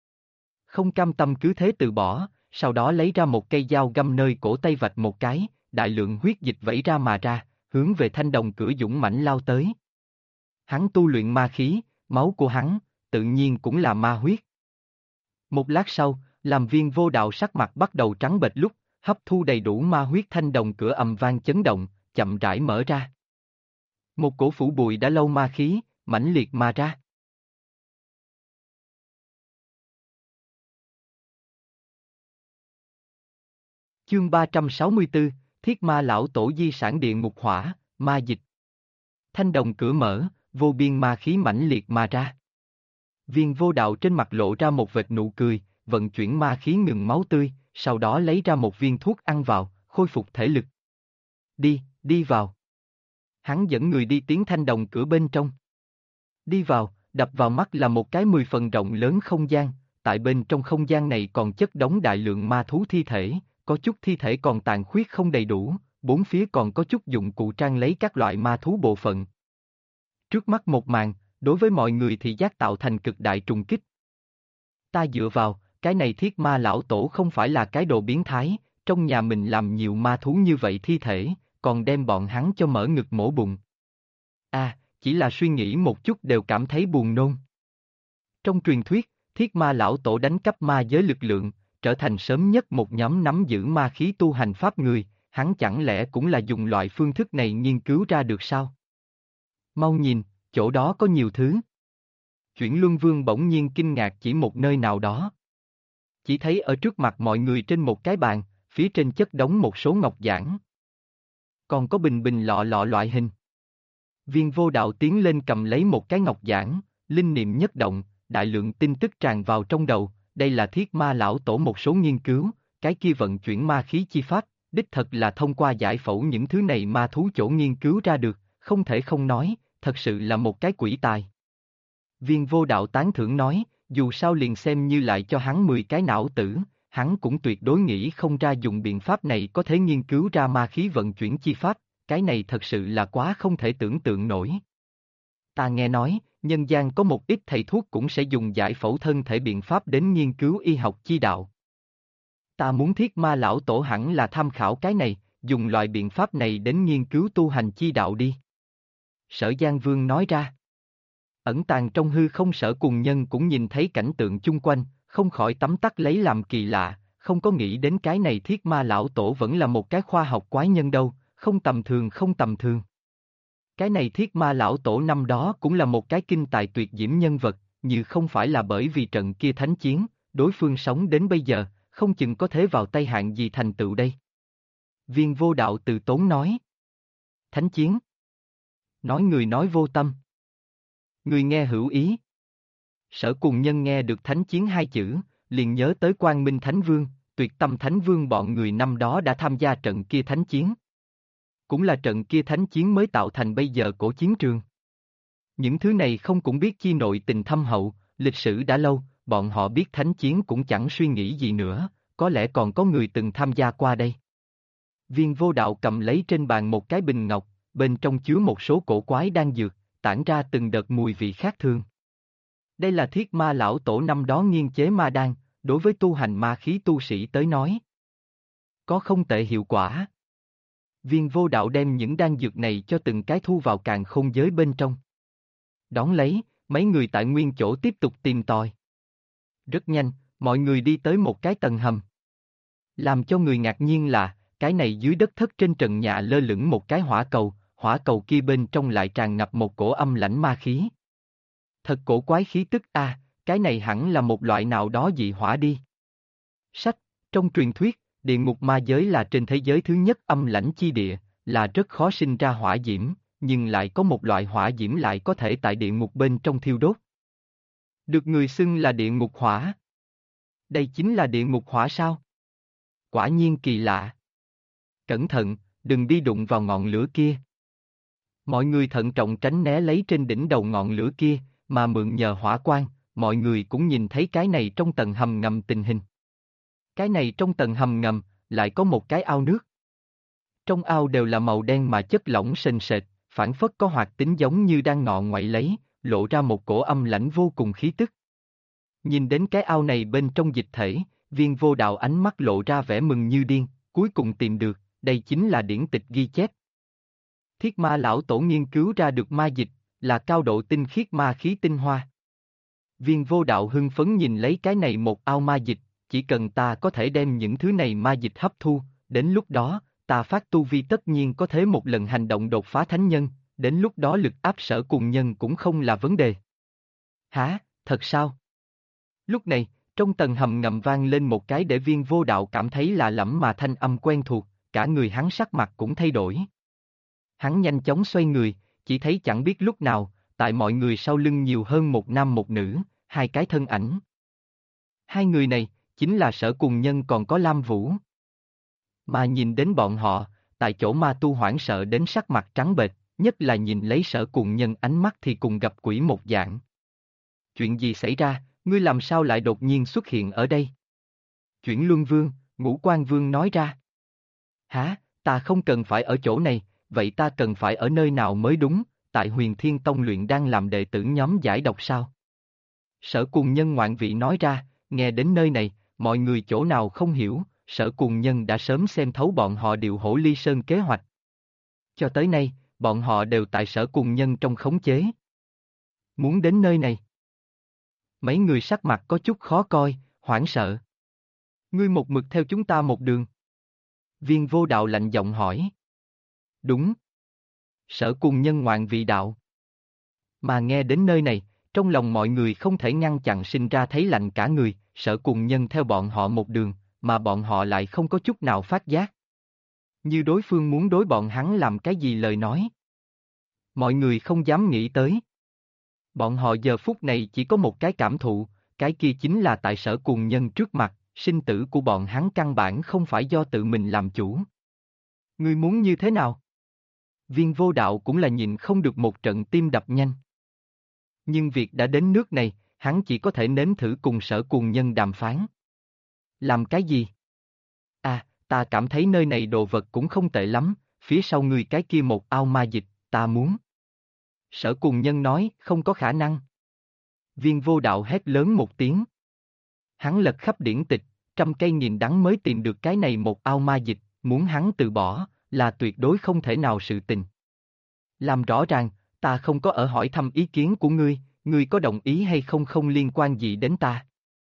Speaker 1: Không cam tâm cứ thế từ bỏ, sau đó lấy ra một cây dao găm nơi cổ tay vạch một cái, đại lượng huyết dịch vẩy ra mà ra, hướng về thanh đồng cửa dũng mãnh lao tới. Hắn tu luyện ma khí, máu của hắn, tự nhiên cũng là ma huyết. Một lát sau, làm Viên Vô Đạo sắc mặt bắt đầu trắng bệch lúc, hấp thu đầy đủ ma huyết thanh đồng cửa ầm vang chấn động, chậm rãi mở ra. Một cổ phủ bụi đã lâu ma khí, mãnh liệt mà ra. Chương 364, Thiết Ma Lão Tổ di sản địa ngục hỏa, ma dịch. Thanh đồng cửa mở, vô biên ma khí mãnh liệt mà ra. Viên Vô Đạo trên mặt lộ ra một vệt nụ cười, vận chuyển ma khí ngừng máu tươi, sau đó lấy ra một viên thuốc ăn vào, khôi phục thể lực. Đi vào. Hắn dẫn người đi tiến thanh đồng cửa bên trong. Đi vào, đập vào mắt là một cái 10 phần rộng lớn không gian, tại bên trong không gian này còn chất đống đại lượng ma thú thi thể, có chút thi thể còn tàn khuyết không đầy đủ, bốn phía còn có chút dụng cụ trang lấy các loại ma thú bộ phận. Trước mắt một màn, đối với mọi người thì giác tạo thành cực đại trùng kích. Ta dựa vào, cái này thiết ma lão tổ không phải là cái đồ biến thái, trong nhà mình làm nhiều ma thú như vậy thi thể, còn đem bọn hắn cho mở ngực mổ bụng. Chỉ là suy nghĩ một chút đều cảm thấy buồn nôn. Trong truyền thuyết, thiết ma lão tổ đánh cắp ma giới lực lượng, trở thành sớm nhất một nhóm nắm giữ ma khí tu hành pháp người, hắn chẳng lẽ cũng là dùng loại phương thức này nghiên cứu ra được sao? Mau nhìn, chỗ đó có nhiều thứ. Chuyển Luân Vương bỗng nhiên kinh ngạc chỉ một nơi nào đó. Chỉ thấy ở trước mặt mọi người trên một cái bàn, phía trên chất đống một số ngọc giản. Còn có bình bình lọ lọ loại hình. Viên Vô Đạo tiến lên cầm lấy một cái ngọc giản, linh niệm nhất động, đại lượng tin tức tràn vào trong đầu, đây là thiết ma lão tổ một số nghiên cứu, cái kia vận chuyển ma khí chi pháp, đích thật là thông qua giải phẫu những thứ này ma thú chỗ nghiên cứu ra được, không thể không nói, thật sự là một cái quỷ tài. Viên Vô Đạo tán thưởng nói, dù sao liền xem như lại cho hắn 10 cái não tử, hắn cũng tuyệt đối nghĩ không ra dùng biện pháp này có thể nghiên cứu ra ma khí vận chuyển chi pháp, cái này thật sự là quá không thể tưởng tượng nổi. Ta nghe nói, nhân gian có một ít thầy thuốc cũng sẽ dùng giải phẫu thân thể biện pháp đến nghiên cứu y học chi đạo. Ta muốn thiết ma lão tổ hẳn là tham khảo cái này, dùng loại biện pháp này đến nghiên cứu tu hành chi đạo đi. Sở Giang Vương nói ra. Ẩn tàng trong hư không Sở Cuồng Nhân cũng nhìn thấy cảnh tượng chung quanh, không khỏi tấm tắc lấy làm kỳ lạ, không có nghĩ đến cái này thiết ma lão tổ vẫn là một cái khoa học quái nhân đâu, không tầm thường không tầm thường. Cái này thiết ma lão tổ năm đó cũng là một cái kinh tài tuyệt diễm nhân vật, như không phải là bởi vì trận kia thánh chiến, đối phương sống đến bây giờ, không chừng có thể vào tay hạng gì thành tựu đây. Viên Vô Đạo từ tốn nói. Thánh chiến. Nói người nói vô tâm. Người nghe hữu ý. Sở Cuồng Nhân nghe được thánh chiến hai chữ, liền nhớ tới Quang Minh Thánh Vương, Tuyệt Tâm Thánh Vương bọn người năm đó đã tham gia trận kia thánh chiến. Cũng là trận kia thánh chiến mới tạo thành bây giờ cổ chiến trường. Những thứ này không cũng biết chi nội tình thâm hậu, lịch sử đã lâu, bọn họ biết thánh chiến cũng chẳng suy nghĩ gì nữa, có lẽ còn có người từng tham gia qua đây. Viên Vô Đạo cầm lấy trên bàn một cái bình ngọc, bên trong chứa một số cổ quái đan dược, tản ra từng đợt mùi vị khác thường. Đây là Thiết Ma lão tổ năm đó nghiên chế ma đan, đối với tu hành ma khí tu sĩ tới nói. Có không tệ hiệu quả. Viên Vô Đạo đem những đan dược này cho từng cái thu vào càn khôn giới bên trong. Đón lấy, mấy người tại nguyên chỗ tiếp tục tìm tòi. Rất nhanh, mọi người đi tới một cái tầng hầm. Làm cho người ngạc nhiên là, cái này dưới đất thất trên trần nhà lơ lửng một cái hỏa cầu kia bên trong lại tràn ngập một cổ âm lãnh ma khí. Thật cổ quái khí tức a, cái này hẳn là một loại nào đó dị hỏa đi. Sách, trong truyền thuyết, địa ngục ma giới là trên thế giới thứ nhất âm lãnh chi địa, là rất khó sinh ra hỏa diễm, nhưng lại có một loại hỏa diễm lại có thể tại địa ngục bên trong thiêu đốt. Được người xưng là địa ngục hỏa. Đây chính là địa ngục hỏa sao? Quả nhiên kỳ lạ. Cẩn thận, đừng đi đụng vào ngọn lửa kia. Mọi người thận trọng tránh né lấy trên đỉnh đầu ngọn lửa kia, mà mượn nhờ hỏa quang, mọi người cũng nhìn thấy cái này trong tầng hầm ngầm tình hình. Cái này trong tầng hầm ngầm, lại có một cái ao nước. Trong ao đều là màu đen mà chất lỏng sền sệt, phản phất có hoạt tính giống như đang ngọ ngoại lấy, lộ ra một cổ âm lãnh vô cùng khí tức. Nhìn đến cái ao này bên trong dịch thể, Viên Vô Đạo ánh mắt lộ ra vẻ mừng như điên, cuối cùng tìm được, đây chính là điển tịch ghi chép. Thiết Ma lão tổ nghiên cứu ra được ma dịch, là cao độ tinh khiết ma khí tinh hoa. Viên Vô Đạo hưng phấn nhìn lấy cái này một ao ma dịch, chỉ cần ta có thể đem những thứ này ma dịch hấp thu, đến lúc đó, ta phát tu vi tất nhiên có thể một lần hành động đột phá thánh nhân, đến lúc đó lực áp Sở Cùng Nhân cũng không là vấn đề. Hả, thật sao? Lúc này, trong tầng hầm ngầm vang lên một cái để Viên Vô Đạo cảm thấy lạ lẫm mà thanh âm quen thuộc, cả người hắn sắc mặt cũng thay đổi. Hắn nhanh chóng xoay người, chỉ thấy chẳng biết lúc nào, tại mọi người sau lưng nhiều hơn một nam một nữ, hai cái thân ảnh. Hai người này, chính là Sở Cùng Nhân còn có Lam Vũ. Mà nhìn đến bọn họ, tại chỗ ma tu hoảng sợ đến sắc mặt trắng bệch, nhất là nhìn lấy Sở Cùng Nhân ánh mắt thì cùng gặp quỷ một dạng. Chuyện gì xảy ra, ngươi làm sao lại đột nhiên xuất hiện ở đây? Chuyển Luân Vương, Ngũ Quan Vương nói ra. Hả, ta không cần phải ở chỗ này, vậy ta cần phải ở nơi nào mới đúng, tại Huyền Thiên Tông luyện đang làm đệ tử nhóm giải độc sao? Sở Cùng Nhân ngoạn vị nói ra, nghe đến nơi này, mọi người chỗ nào không hiểu, Sở Cùng Nhân đã sớm xem thấu bọn họ điều Hổ Ly Sơn kế hoạch. Cho tới nay, bọn họ đều tại Sở Cùng Nhân trong khống chế. Muốn đến nơi này. Mấy người sắc mặt có chút khó coi, hoảng sợ. Ngươi một mực theo chúng ta một đường. Viên Vô Đạo lạnh giọng hỏi. Đúng. Sở Cùng Nhân ngoạn vị đạo. Mà nghe đến nơi này, trong lòng mọi người không thể ngăn chặn sinh ra thấy lạnh cả người, Sở Cùng Nhân theo bọn họ một đường, mà bọn họ lại không có chút nào phát giác. Như đối phương muốn đối bọn hắn làm cái gì lời nói. Mọi người không dám nghĩ tới. Bọn họ giờ phút này chỉ có một cái cảm thụ, cái kia chính là tại Sở Cùng Nhân trước mặt, sinh tử của bọn hắn căn bản không phải do tự mình làm chủ. Ngươi muốn như thế nào? Viên Vô Đạo cũng là nhìn không được một trận tim đập nhanh. Nhưng việc đã đến nước này, hắn chỉ có thể nếm thử cùng Sở Cùng Nhân đàm phán. Làm cái gì? À, ta cảm thấy nơi này đồ vật cũng không tệ lắm, phía sau người cái kia một ao ma dịch, ta muốn. Sở Cùng Nhân nói, không có khả năng. Viên Vô Đạo hét lớn một tiếng. Hắn lật khắp điển tịch, 100 cây nghìn đắng mới tìm được cái này một ao ma dịch, muốn hắn từ bỏ, là tuyệt đối không thể nào sự tình. Làm rõ ràng, ta không có ở hỏi thăm ý kiến của ngươi có đồng ý hay không không liên quan gì đến ta.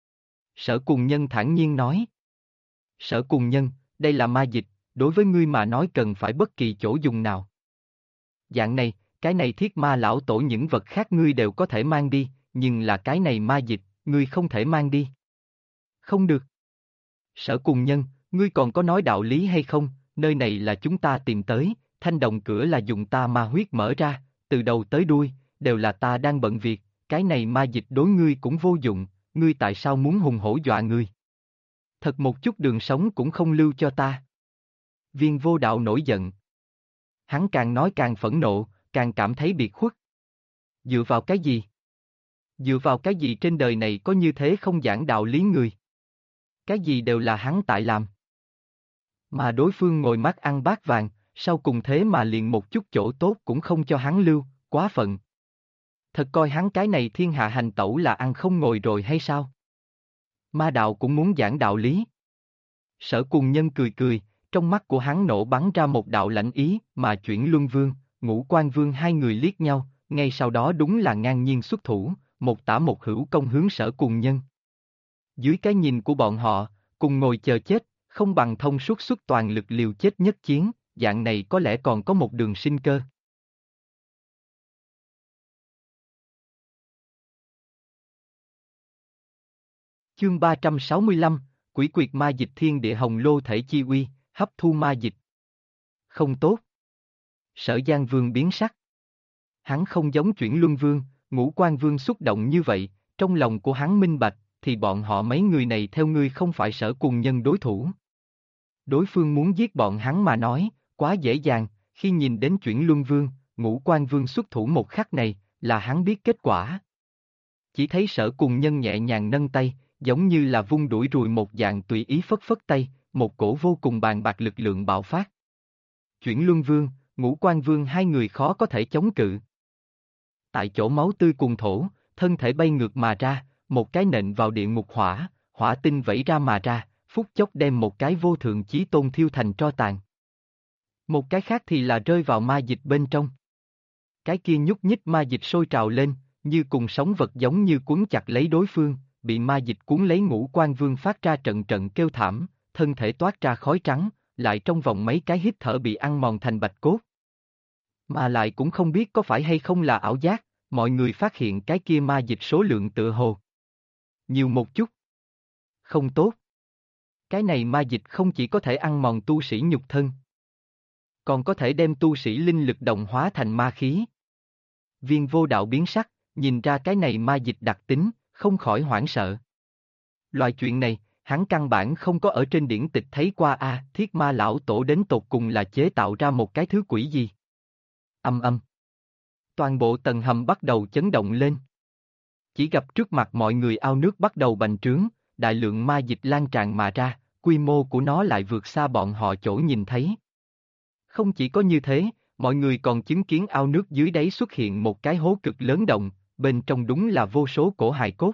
Speaker 1: Sở Cùng Nhân thản nhiên nói. Sở Cùng Nhân, đây là ma dịch, đối với ngươi mà nói cần phải bất kỳ chỗ dùng nào. Dạng này, cái này Thiết Ma lão tổ những vật khác ngươi đều có thể mang đi, nhưng là cái này ma dịch, ngươi không thể mang đi. Không được. Sở Cùng Nhân, ngươi còn có nói đạo lý hay không, nơi này là chúng ta tìm tới, thanh đồng cửa là dùng ta ma huyết mở ra, từ đầu tới đuôi, đều là ta đang bận việc, cái này ma dịch đối ngươi cũng vô dụng, ngươi tại sao muốn hùng hổ dọa người? Thật một chút đường sống cũng không lưu cho ta. Viên vô đạo nổi giận. Hắn càng nói càng phẫn nộ, càng cảm thấy biệt khuất. Dựa vào cái gì? Dựa vào cái gì trên đời này có như thế không giảng đạo lý người? Cái gì đều là hắn tại làm. Mà đối phương ngồi mắt ăn bát vàng, sau cùng thế mà liền một chút chỗ tốt cũng không cho hắn lưu, quá phận. Thật coi hắn cái này thiên hạ hành tẩu là ăn không ngồi rồi hay sao? Ma đạo cũng muốn giảng đạo lý. Sở Cùng Nhân cười cười, trong mắt của hắn nổ bắn ra một đạo lãnh ý, mà Chuyển Luân Vương, Ngũ Quan Vương hai người liếc nhau, ngay sau đó đúng là ngang nhiên xuất thủ, một tả một hữu công hướng Sở Cùng Nhân. Dưới cái nhìn của bọn họ, cùng ngồi chờ chết, không bằng thông suốt xuất toàn lực liều chết nhất chiến, dạng này có lẽ còn có một đường sinh cơ. Chương 365, Quỷ Quyệt Ma Dịch Thiên Địa Hồng Lô Thể Chi Uy, hấp thu ma dịch. Không tốt. Sở Giang Vương biến sắc. Hắn không giống Chuyển Luân Vương, Ngũ Quan Vương xúc động như vậy, trong lòng của hắn minh bạch, thì bọn họ mấy người này theo ngươi không phải Sở Cùng Nhân đối thủ. Đối phương muốn giết bọn hắn mà nói, quá dễ dàng, khi nhìn đến Chuyển Luân Vương, Ngũ Quan Vương xuất thủ một khắc này, là hắn biết kết quả. Chỉ thấy Sở Cùng Nhân nhẹ nhàng nâng tay, giống như là vung đuổi ruồi một dạng tùy ý phất phất tay, một cổ vô cùng bàn bạc lực lượng bạo phát. Chuyển Luân Vương, Ngũ Quan Vương hai người khó có thể chống cự. Tại chỗ máu tươi cùng thổ, thân thể bay ngược mà ra, một cái nện vào địa ngục hỏa, hỏa tinh vẩy ra mà ra, phút chốc đem một cái vô thượng chí tôn thiêu thành tro tàn. Một cái khác thì là rơi vào ma dịch bên trong. Cái kia nhúc nhích ma dịch sôi trào lên, như cùng sóng vật giống như cuốn chặt lấy đối phương, bị ma dịch cuốn lấy. Ngũ Quan Vương phát ra trận trận kêu thảm, thân thể toát ra khói trắng, lại trong vòng mấy cái hít thở bị ăn mòn thành bạch cốt. Mà lại cũng không biết có phải hay không là ảo giác, mọi người phát hiện cái kia ma dịch số lượng tựa hồ nhiều một chút. Không tốt. Cái này ma dịch không chỉ có thể ăn mòn tu sĩ nhục thân, còn có thể đem tu sĩ linh lực đồng hóa thành ma khí. Viên Vô Đạo biến sắc, nhìn ra cái này ma dịch đặc tính, không khỏi hoảng sợ. Loại chuyện này, hắn căn bản không có ở trên điển tịch thấy qua a. Thiết Ma lão tổ đến tột cùng là chế tạo ra một cái thứ quỷ gì? Âm âm. Toàn bộ tầng hầm bắt đầu chấn động lên. Chỉ gặp trước mặt mọi người ao nước bắt đầu bành trướng, đại lượng ma dịch lan tràn mà ra, quy mô của nó lại vượt xa bọn họ chỗ nhìn thấy. Không chỉ có như thế, mọi người còn chứng kiến ao nước dưới đáy xuất hiện một cái hố cực lớn động, bên trong đúng là vô số cổ hài cốt.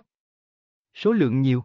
Speaker 1: Số lượng nhiều.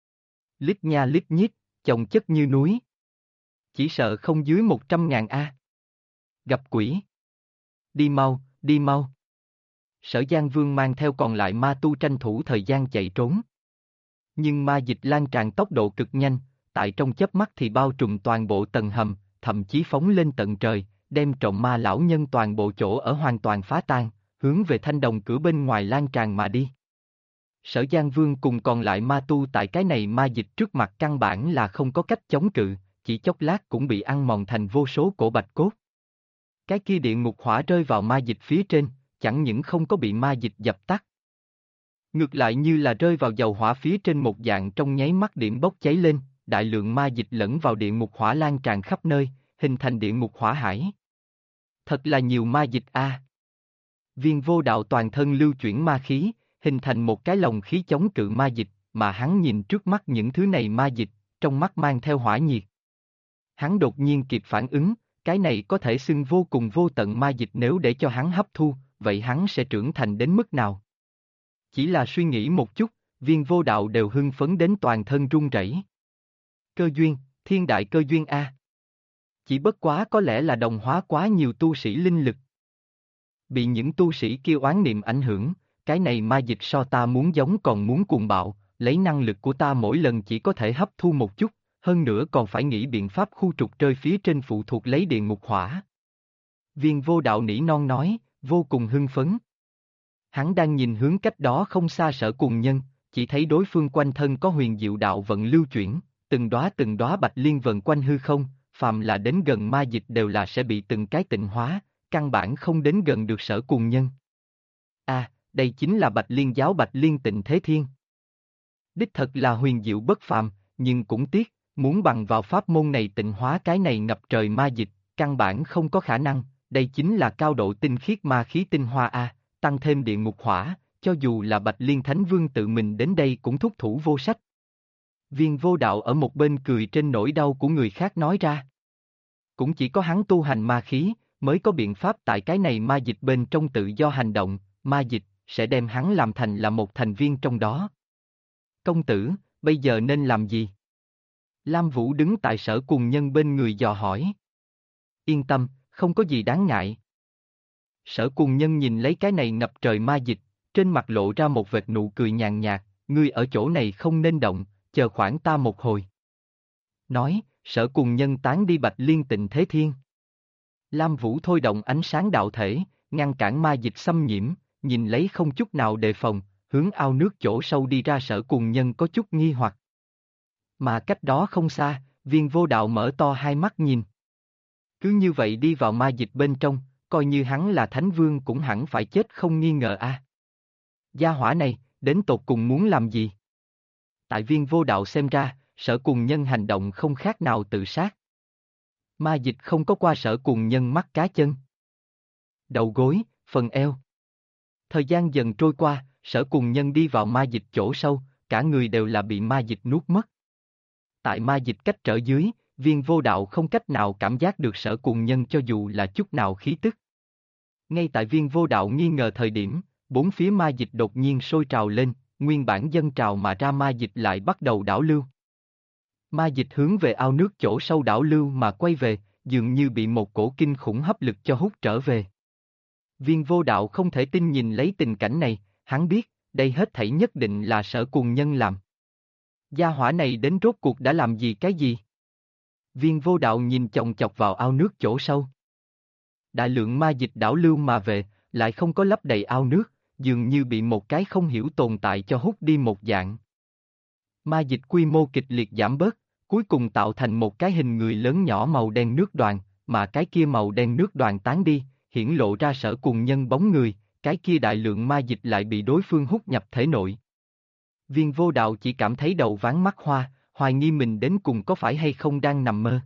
Speaker 1: Lít nha lít nhít, chồng chất như núi. Chỉ sợ không dưới 100.000 a. Gặp quỷ. Đi mau, đi mau. Sở Giang Vương mang theo còn lại ma tu tranh thủ thời gian chạy trốn. Nhưng ma dịch lan tràn tốc độ cực nhanh, tại trong chớp mắt thì bao trùm toàn bộ tầng hầm, thậm chí phóng lên tận trời, đem trọng ma lão nhân toàn bộ chỗ ở hoàn toàn phá tan, hướng về thanh đồng cửa bên ngoài lan tràn mà đi. Sở Giang Vương cùng còn lại ma tu tại cái này ma dịch trước mặt căn bản là không có cách chống cự, chỉ chốc lát cũng bị ăn mòn thành vô số cổ bạch cốt. Cái kia địa ngục hỏa rơi vào ma dịch phía trên, chẳng những không có bị ma dịch dập tắt. Ngược lại như là rơi vào dầu hỏa phía trên một dạng, trong nháy mắt điểm bốc cháy lên, đại lượng ma dịch lẫn vào địa ngục hỏa lan tràn khắp nơi, hình thành địa ngục hỏa hải. Thật là nhiều ma dịch a. Viên Vô Đạo toàn thân lưu chuyển ma khí, hình thành một cái lồng khí chống cự ma dịch, mà hắn nhìn trước mắt những thứ này ma dịch, trong mắt mang theo hỏa nhiệt. Hắn đột nhiên kịp phản ứng, cái này có thể xưng vô cùng vô tận ma dịch, nếu để cho hắn hấp thu, vậy hắn sẽ trưởng thành đến mức nào? Chỉ là suy nghĩ một chút, Viên Vô Đạo đều hưng phấn đến toàn thân run rẩy. Cơ duyên, thiên đại cơ duyên a. Chỉ bất quá có lẽ là đồng hóa quá nhiều tu sĩ linh lực. Bị những tu sĩ kia oán niệm ảnh hưởng, cái này ma dịch so ta muốn giống còn muốn cuồng bạo, lấy năng lực của ta mỗi lần chỉ có thể hấp thu một chút, hơn nữa còn phải nghĩ biện pháp khu trục rơi phía trên phụ thuộc lấy địa ngục hỏa. Viên Vô Đạo nỉ non nói, vô cùng hưng phấn. Hắn đang nhìn hướng cách đó không xa Sở Cùng Nhân, chỉ thấy đối phương quanh thân có huyền diệu đạo vận lưu chuyển, từng đóa bạch liên vần quanh hư không, phàm là đến gần ma dịch đều là sẽ bị từng cái tịnh hóa, căn bản không đến gần được Sở Cùng Nhân. Đây chính là Bạch Liên giáo Bạch Liên Tịnh Thế Thiên. Đích thật là huyền diệu bất phàm, nhưng cũng tiếc, muốn bằng vào pháp môn này tịnh hóa cái này ngập trời ma dịch, căn bản không có khả năng, đây chính là cao độ tinh khiết ma khí tinh hoa a, tăng thêm địa ngục hỏa, cho dù là Bạch Liên Thánh Vương tự mình đến đây cũng thúc thủ vô sách. Viên Vô Đạo ở một bên cười trên nỗi đau của người khác nói ra. Cũng chỉ có hắn tu hành ma khí, mới có biện pháp tại cái này ma dịch bên trong tự do hành động, ma dịch sẽ đem hắn làm thành là một thành viên trong đó. Công tử, bây giờ nên làm gì? Lam Vũ đứng tại Sở Cùng Nhân bên người dò hỏi. Yên tâm, không có gì đáng ngại. Sở Cùng Nhân nhìn lấy cái này ngập trời ma dịch, trên mặt lộ ra một vệt nụ cười nhàn nhạt, ngươi ở chỗ này không nên động, chờ khoảng ta một hồi. Nói, Sở Cùng Nhân tán đi Bạch Liên Tịnh Thế Thiên. Lam Vũ thôi động ánh sáng đạo thể, ngăn cản ma dịch xâm nhiễm, nhìn lấy không chút nào đề phòng, hướng ao nước chỗ sâu đi ra. Sở Cùng Nhân có chút nghi hoặc. Mà cách đó không xa, Viên Vô Đạo mở to hai mắt nhìn. Cứ như vậy đi vào ma dịch bên trong, coi như hắn là Thánh Vương cũng hẳn phải chết không nghi ngờ a. Gia hỏa này, đến tột cùng muốn làm gì? Tại Viên Vô Đạo xem ra, Sở Cùng Nhân hành động không khác nào tự sát. Ma dịch không có qua Sở Cùng Nhân mắt cá chân. Đầu gối, phần eo. Thời gian dần trôi qua, Sở Cùng Nhân đi vào ma dịch chỗ sâu, cả người đều là bị ma dịch nuốt mất. Tại ma dịch cách trở dưới, Viên Vô Đạo không cách nào cảm giác được Sở Cùng Nhân cho dù là chút nào khí tức. Ngay tại Viên Vô Đạo nghi ngờ thời điểm, bốn phía ma dịch đột nhiên sôi trào lên, nguyên bản dâng trào mà ra ma dịch lại bắt đầu đảo lưu. Ma dịch hướng về ao nước chỗ sâu đảo lưu mà quay về, dường như bị một cổ kinh khủng hấp lực cho hút trở về. Viên Vô Đạo không thể tin nhìn lấy tình cảnh này, hắn biết, đây hết thảy nhất định là Sở Cùng Nhân làm. Gia hỏa này đến rốt cuộc đã làm gì cái gì? Viên Vô Đạo nhìn chòng chọc vào ao nước chỗ sâu. Đại lượng ma dịch đảo lưu mà về, lại không có lấp đầy ao nước, dường như bị một cái không hiểu tồn tại cho hút đi một dạng. Ma dịch quy mô kịch liệt giảm bớt, cuối cùng tạo thành một cái hình người lớn nhỏ màu đen nước đoàn, mà cái kia màu đen nước đoàn tán đi, hiển lộ ra Sở Cùng Nhân bóng người, cái kia đại lượng ma dịch lại bị đối phương hút nhập thể nội. Viên Vô Đạo chỉ cảm thấy đầu váng mắt hoa, hoài nghi mình đến cùng có phải hay không đang nằm mơ.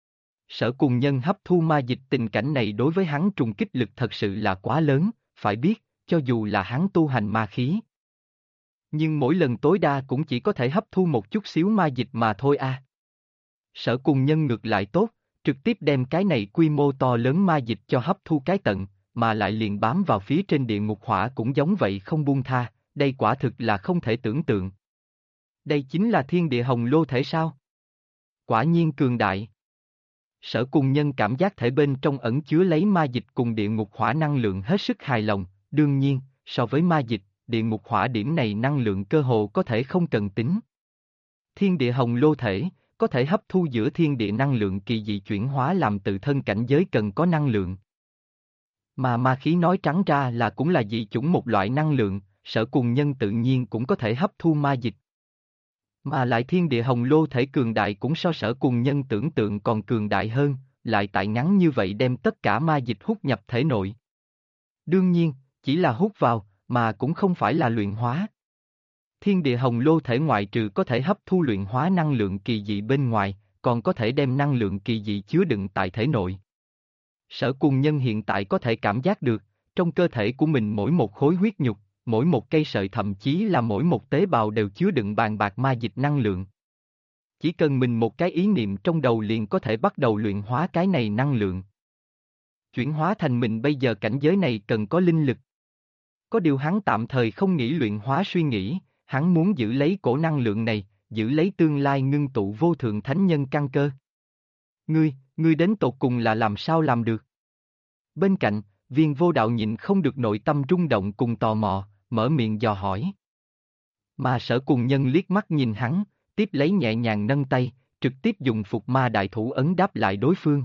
Speaker 1: Sở Cùng Nhân hấp thu ma dịch, tình cảnh này đối với hắn trùng kích lực thật sự là quá lớn, phải biết, cho dù là hắn tu hành ma khí. Nhưng mỗi lần tối đa cũng chỉ có thể hấp thu một chút xíu ma dịch mà thôi a. Sở Cùng Nhân ngược lại tốt, trực tiếp đem cái này quy mô to lớn ma dịch cho hấp thu cái tận, mà lại liền bám vào phía trên địa ngục hỏa cũng giống vậy không buông tha, đây quả thực là không thể tưởng tượng. Đây chính là thiên địa hồng lô thể sao? Quả nhiên cường đại. Sở Cùng Nhân cảm giác thể bên trong ẩn chứa lấy ma dịch cùng địa ngục hỏa năng lượng hết sức hài lòng, đương nhiên, so với ma dịch, địa ngục hỏa điểm này năng lượng cơ hồ có thể không cần tính. Thiên địa hồng lô thể, có thể hấp thu giữa thiên địa năng lượng kỳ dị chuyển hóa làm tự thân cảnh giới cần có năng lượng. Mà ma khí nói trắng ra là cũng là dị chủng một loại năng lượng, Sở Cùng Nhân tự nhiên cũng có thể hấp thu ma dịch. Mà lại thiên địa hồng lô thể cường đại cũng so Sở Cùng Nhân tưởng tượng còn cường đại hơn, lại tại ngắn như vậy đem tất cả ma dịch hút nhập thể nội. Đương nhiên, chỉ là hút vào, mà cũng không phải là luyện hóa. Thiên địa hồng lô thể ngoại trừ có thể hấp thu luyện hóa năng lượng kỳ dị bên ngoài, còn có thể đem năng lượng kỳ dị chứa đựng tại thể nội. Sở Cùng Nhân hiện tại có thể cảm giác được, trong cơ thể của mình mỗi một khối huyết nhục, mỗi một cây sợi thậm chí là mỗi một tế bào đều chứa đựng bàn bạc ma dịch năng lượng. Chỉ cần mình một cái ý niệm trong đầu liền có thể bắt đầu luyện hóa cái này năng lượng. Chuyển hóa thành mình bây giờ cảnh giới này cần có linh lực. Có điều hắn tạm thời không nghĩ luyện hóa suy nghĩ, hắn muốn giữ lấy cổ năng lượng này, giữ lấy tương lai ngưng tụ vô thượng thánh nhân căn cơ. Ngươi đến tột cùng là làm sao làm được? Bên cạnh, Viên Vô Đạo nhịn không được nội tâm rung động cùng tò mò, mở miệng dò hỏi. Mà Sở Cùng Nhân liếc mắt nhìn hắn, tiếp lấy nhẹ nhàng nâng tay, trực tiếp dùng phục ma đại thủ ấn đáp lại đối phương.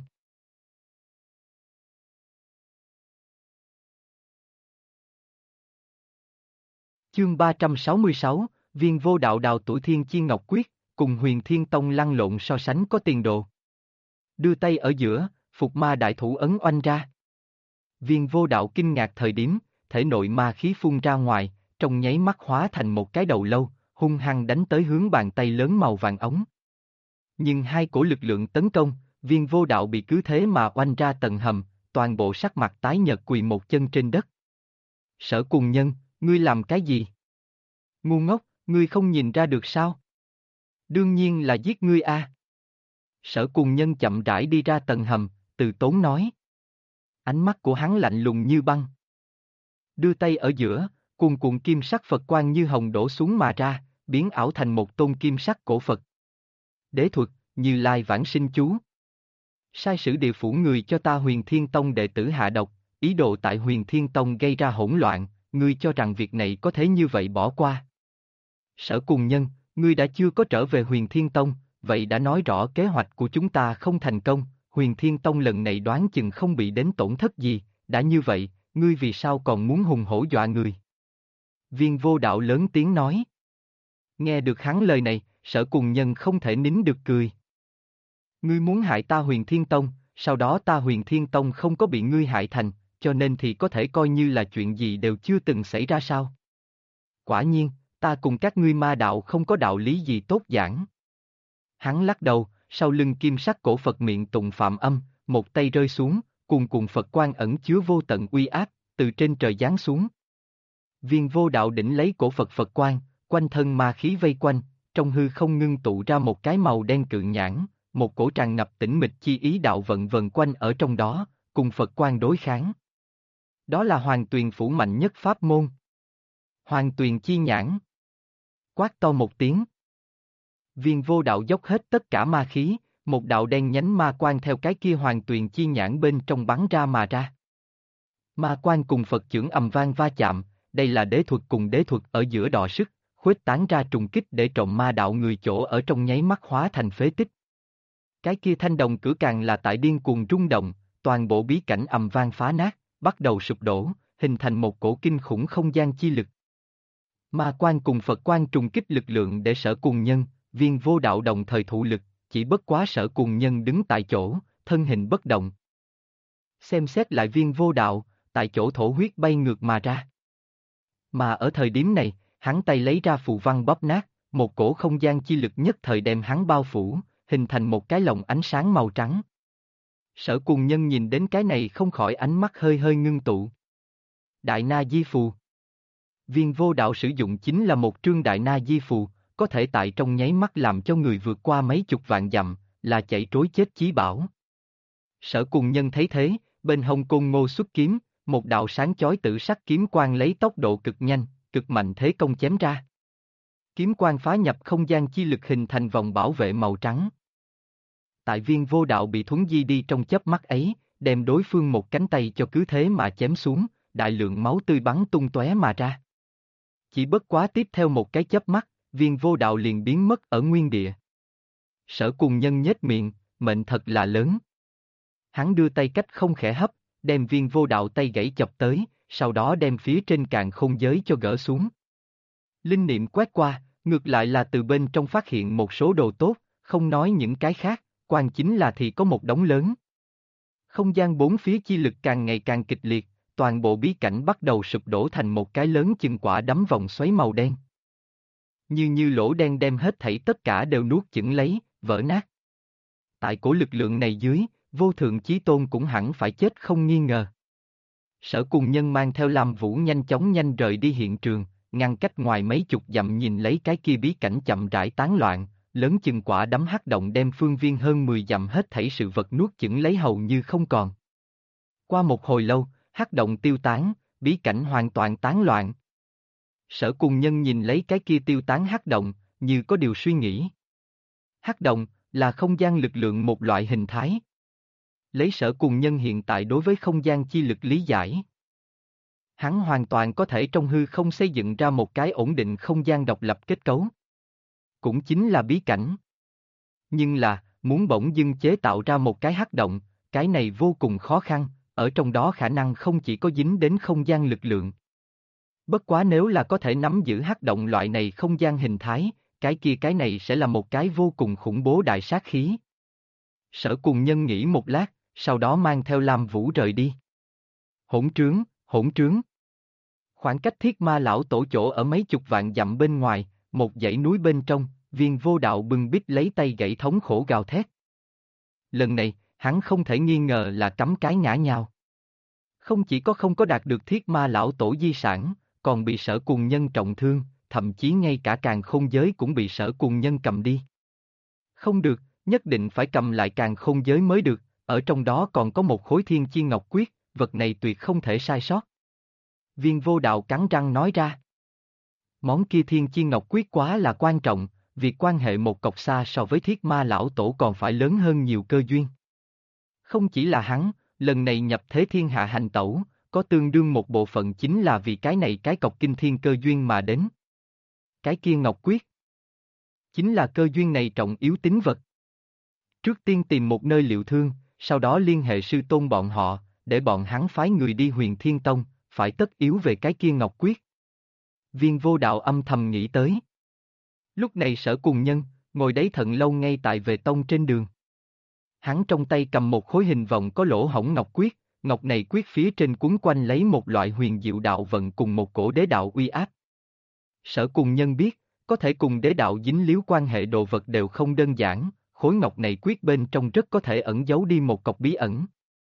Speaker 1: Chương 366, Viên Vô Đạo đào tuổi Thiên Chi Ngọc Quyết, cùng Huyền Thiên Tông lăn lộn so sánh có tiền đồ. Đưa tay ở giữa, phục ma đại thủ ấn oanh ra. Viên Vô Đạo kinh ngạc thời điểm, thể nội ma khí phun ra ngoài, trong nháy mắt hóa thành một cái đầu lâu, hung hăng đánh tới hướng bàn tay lớn màu vàng ống. Nhưng hai cổ lực lượng tấn công, Viên Vô Đạo bị cứ thế mà oanh ra tầng hầm, toàn bộ sắc mặt tái nhợt quỳ một chân trên đất. Sở Cùng Nhân, ngươi làm cái gì? Ngu ngốc, ngươi không nhìn ra được sao? Đương nhiên là giết ngươi a. Sở Cùng Nhân chậm rãi đi ra tầng hầm, từ tốn nói. Ánh mắt của hắn lạnh lùng như băng. Đưa tay ở giữa, cuồn cuộn kim sắc Phật quang như hồng đổ xuống mà ra, biến ảo thành một tôn kim sắc cổ Phật. Đế thuật, Như Lai vãng sinh chú. Sai sử địa phủ người cho ta Huyền Thiên Tông đệ tử hạ độc, ý đồ tại Huyền Thiên Tông gây ra hỗn loạn, ngươi cho rằng việc này có thể như vậy bỏ qua. Sở Cùng Nhân, ngươi đã chưa có trở về Huyền Thiên Tông, vậy đã nói rõ kế hoạch của chúng ta không thành công, Huyền Thiên Tông lần này đoán chừng không bị đến tổn thất gì, đã như vậy, ngươi vì sao còn muốn hùng hổ dọa người? Viên Vô Đạo lớn tiếng nói. Nghe được hắn lời này, Sở Cùng Nhân không thể nín được cười. Ngươi muốn hại ta Huyền Thiên Tông, sau đó ta Huyền Thiên Tông không có bị ngươi hại thành, cho nên thì có thể coi như là chuyện gì đều chưa từng xảy ra sao? Quả nhiên, ta cùng các ngươi ma đạo không có đạo lý gì tốt giảng. Hắn lắc đầu, sau lưng kim sắc cổ Phật miệng tụng phạm âm, một tay rơi xuống, cuồn cuộn Phật quang ẩn chứa vô tận uy áp, từ trên trời giáng xuống. Viên Vô Đạo đỉnh lấy cổ Phật Phật quang, quanh thân ma khí vây quanh, trong hư không ngưng tụ ra một cái màu đen cự nhãn, một cổ tràn ngập tĩnh mịch chi ý đạo vận vần quanh ở trong đó, cùng Phật quang đối kháng. Đó là Hoàng Tuyền Phủ mạnh nhất pháp môn. Hoàng Tuyền chi nhãn. Quát to một tiếng. Viên Vô Đạo dốc hết tất cả ma khí, một đạo đen nhánh ma quang theo cái kia Hoàng Tuyền chi nhãn bên trong bắn ra mà ra. Ma quang cùng Phật chưởng ầm vang va chạm, đây là đế thuật cùng đế thuật ở giữa đọ sức, khuếch tán ra trùng kích để trộm ma đạo người chỗ ở trong nháy mắt hóa thành phế tích. Cái kia thanh đồng cửa càng là tại điên cuồng rung động, toàn bộ bí cảnh ầm vang phá nát, bắt đầu sụp đổ, hình thành một cổ kinh khủng không gian chi lực. Ma quang cùng Phật quang trùng kích lực lượng để Sở Cùng Nhân, Viên Vô Đạo đồng thời thụ lực, chỉ bất quá Sở Cùng Nhân đứng tại chỗ, thân hình bất động. Xem xét lại Viên Vô Đạo, tại chỗ thổ huyết bay ngược mà ra. Mà ở thời điểm này, hắn tay lấy ra phù văn bóp nát, một cổ không gian chi lực nhất thời đem hắn bao phủ, hình thành một cái lồng ánh sáng màu trắng. Sở Cùng Nhân nhìn đến cái này không khỏi ánh mắt hơi hơi ngưng tụ. Đại Na Di Phù. Viên Vô Đạo sử dụng chính là một trương Đại Na Di Phù, có thể tại trong nháy mắt làm cho người vượt qua mấy chục vạn dặm, là chạy trối chết chí bảo. Sở Cùng Nhân thấy thế, bên hông Côn Ngô xuất kiếm, một đạo sáng chói tự sắc kiếm quang lấy tốc độ cực nhanh, cực mạnh thế công chém ra. Kiếm quang phá nhập không gian chi lực hình thành vòng bảo vệ màu trắng. Tại Viên Vô Đạo bị thuấn di đi trong chớp mắt ấy, đem đối phương một cánh tay cho cứ thế mà chém xuống, đại lượng máu tươi bắn tung tóe mà ra. Chỉ bất quá tiếp theo một cái chớp mắt, Viên Vô Đạo liền biến mất ở nguyên địa. Sở Cùng Nhân nhếch miệng, mệnh thật là lớn. Hắn đưa tay cách không khẽ hấp, đem Viên Vô Đạo tay gãy chập tới, sau đó đem phía trên càn khôn giới cho gỡ xuống. Linh niệm quét qua, ngược lại là từ bên trong phát hiện một số đồ tốt, không nói những cái khác, quan chính là thì có một đống lớn. Không gian bốn phía chi lực càng ngày càng kịch liệt, toàn bộ bí cảnh bắt đầu sụp đổ thành một cái lớn chừng quả đấm vòng xoáy màu đen. Như lỗ đen đem hết thảy tất cả đều nuốt chửng lấy, vỡ nát. Tại cổ lực lượng này dưới, Vô Thượng Chí Tôn cũng hẳn phải chết không nghi ngờ. Sở Cùng Nhân mang theo Lam Vũ nhanh chóng rời đi hiện trường, ngăn cách ngoài mấy chục dặm nhìn lấy cái kia bí cảnh chậm rãi tán loạn, lớn chừng quả đấm hắc động đem phương viên hơn 10 dặm hết thảy sự vật nuốt chửng lấy hầu như không còn. Qua một hồi lâu, hắc động tiêu tán, bí cảnh hoàn toàn tán loạn. Sở Cùng Nhân nhìn lấy cái kia tiêu tán hắc động, như có điều suy nghĩ. Hắc động là không gian lực lượng một loại hình thái. Lấy Sở Cùng Nhân hiện tại đối với không gian chi lực lý giải, hắn hoàn toàn có thể trong hư không xây dựng ra một cái ổn định không gian độc lập kết cấu. Cũng chính là bí cảnh. Nhưng là, muốn bỗng dưng chế tạo ra một cái hắc động, cái này vô cùng khó khăn, ở trong đó khả năng không chỉ có dính đến không gian lực lượng. Bất quá nếu là có thể nắm giữ hắc động loại này không gian hình thái, cái này sẽ là một cái vô cùng khủng bố đại sát khí. Sở Cùng Nhân nghĩ một lát, sau đó mang theo Lam Vũ rời đi. Hỗn trướng, hỗn trướng. Khoảng cách Thiết Ma lão tổ chỗ ở mấy chục vạn dặm bên ngoài, một dãy núi bên trong, Viên Vô Đạo bưng bít lấy tay gãy thống khổ gào thét. Lần này, hắn không thể nghi ngờ là cắm cái ngã nhào. Không chỉ có không có đạt được Thiết Ma lão tổ di sản, còn bị Sở Cùng Nhân trọng thương, thậm chí ngay cả càn khôn giới cũng bị Sở Cùng Nhân cầm đi. Không được, nhất định phải cầm lại càn khôn giới mới được, ở trong đó còn có một khối Thiên Chi Ngọc Quyết, vật này tuyệt không thể sai sót. Viên Vô Đạo cắn răng nói ra. Món kia Thiên Chi Ngọc Quyết quá là quan trọng, việc quan hệ một cọc xa so với Thiết Ma lão tổ còn phải lớn hơn nhiều cơ duyên. Không chỉ là hắn, lần này nhập thế thiên hạ hành tẩu, có tương đương một bộ phận chính là vì cái này cái cọc kinh thiên cơ duyên mà đến. Cái kia Ngọc Quyết chính là cơ duyên này trọng yếu tín vật. Trước tiên tìm một nơi liệu thương, sau đó liên hệ sư tôn bọn họ, để bọn hắn phái người đi Huyền Thiên Tông, phải tất yếu về cái kia Ngọc Quyết. Viên Vô Đạo âm thầm nghĩ tới. Lúc này Sở Cùng Nhân, ngồi đấy thận lâu ngay tại về tông trên đường. Hắn trong tay cầm một khối hình vòng có lỗ hổng ngọc quyết, ngọc này quyết phía trên quấn quanh lấy một loại huyền diệu đạo vận cùng một cổ đế đạo uy áp. Sở Cùng Nhân biết, có thể cùng đế đạo dính líu quan hệ đồ vật đều không đơn giản, khối ngọc này quyết bên trong rất có thể ẩn giấu đi một cọc bí ẩn.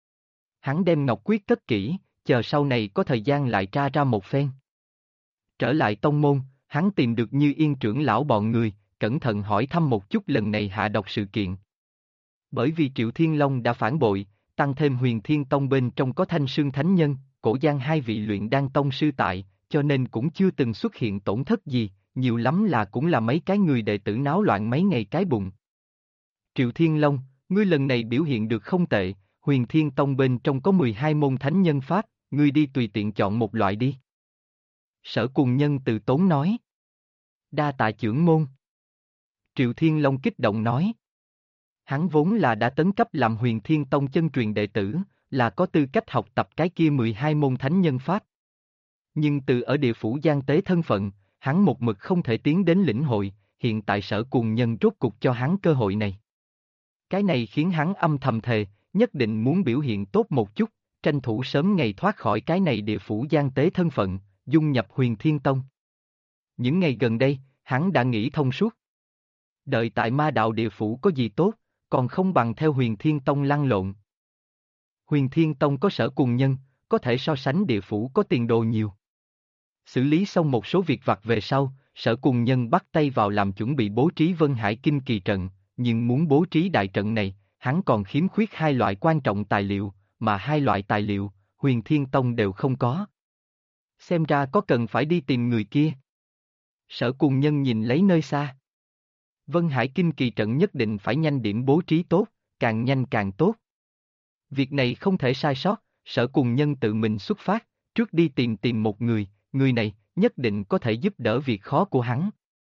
Speaker 1: Hắn đem ngọc quyết cất kỹ, chờ sau này có thời gian lại tra ra một phen. Trở lại tông môn, hắn tìm được Như Yên trưởng lão bọn người, cẩn thận hỏi thăm một chút lần này hạ độc sự kiện. Bởi vì Triệu Thiên Long đã phản bội, tăng thêm Huyền Thiên Tông bên trong có Thanh Sương Thánh Nhân, Cổ Giang hai vị luyện đan tông sư tại, cho nên cũng chưa từng xuất hiện tổn thất gì, nhiều lắm là cũng là mấy cái người đệ tử náo loạn mấy ngày cái bụng. Triệu Thiên Long, ngươi lần này biểu hiện được không tệ, Huyền Thiên Tông bên trong có 12 môn thánh nhân pháp, ngươi đi tùy tiện chọn một loại đi. Sở Cùng Nhân từ tốn nói. Đa tạ trưởng môn. Triệu Thiên Long kích động nói. Hắn vốn là đã tấn cấp làm Huyền Thiên Tông chân truyền đệ tử, là có tư cách học tập cái kia 12 môn thánh nhân pháp. Nhưng từ ở địa phủ Giang Tế thân phận, hắn một mực không thể tiến đến lĩnh hội, hiện tại Sở Cùng Nhân rốt cục cho hắn cơ hội này. Cái này khiến hắn âm thầm thề, nhất định muốn biểu hiện tốt một chút, tranh thủ sớm ngày thoát khỏi cái này địa phủ Giang Tế thân phận, dung nhập Huyền Thiên Tông. Những ngày gần đây, hắn đã nghĩ thông suốt. Đợi tại ma đạo địa phủ có gì tốt, còn không bằng theo Huyền Thiên Tông lăn lộn. Huyền Thiên Tông có Sở Cùng Nhân, có thể so sánh địa phủ có tiền đồ nhiều. Xử lý xong một số việc vặt về sau, Sở Cùng Nhân bắt tay vào làm chuẩn bị bố trí Vân Hải Kinh Kỳ trận, nhưng muốn bố trí đại trận này, hắn còn khiếm khuyết hai loại quan trọng tài liệu, mà hai loại tài liệu, Huyền Thiên Tông đều không có. Xem ra có cần phải đi tìm người kia. Sở Cùng Nhân nhìn lấy nơi xa. Vân Hải Kinh Kỳ trận nhất định phải nhanh điểm bố trí tốt, càng nhanh càng tốt. Việc này không thể sai sót, Sở Cùng Nhân tự mình xuất phát, trước đi tìm một người, người này nhất định có thể giúp đỡ việc khó của hắn.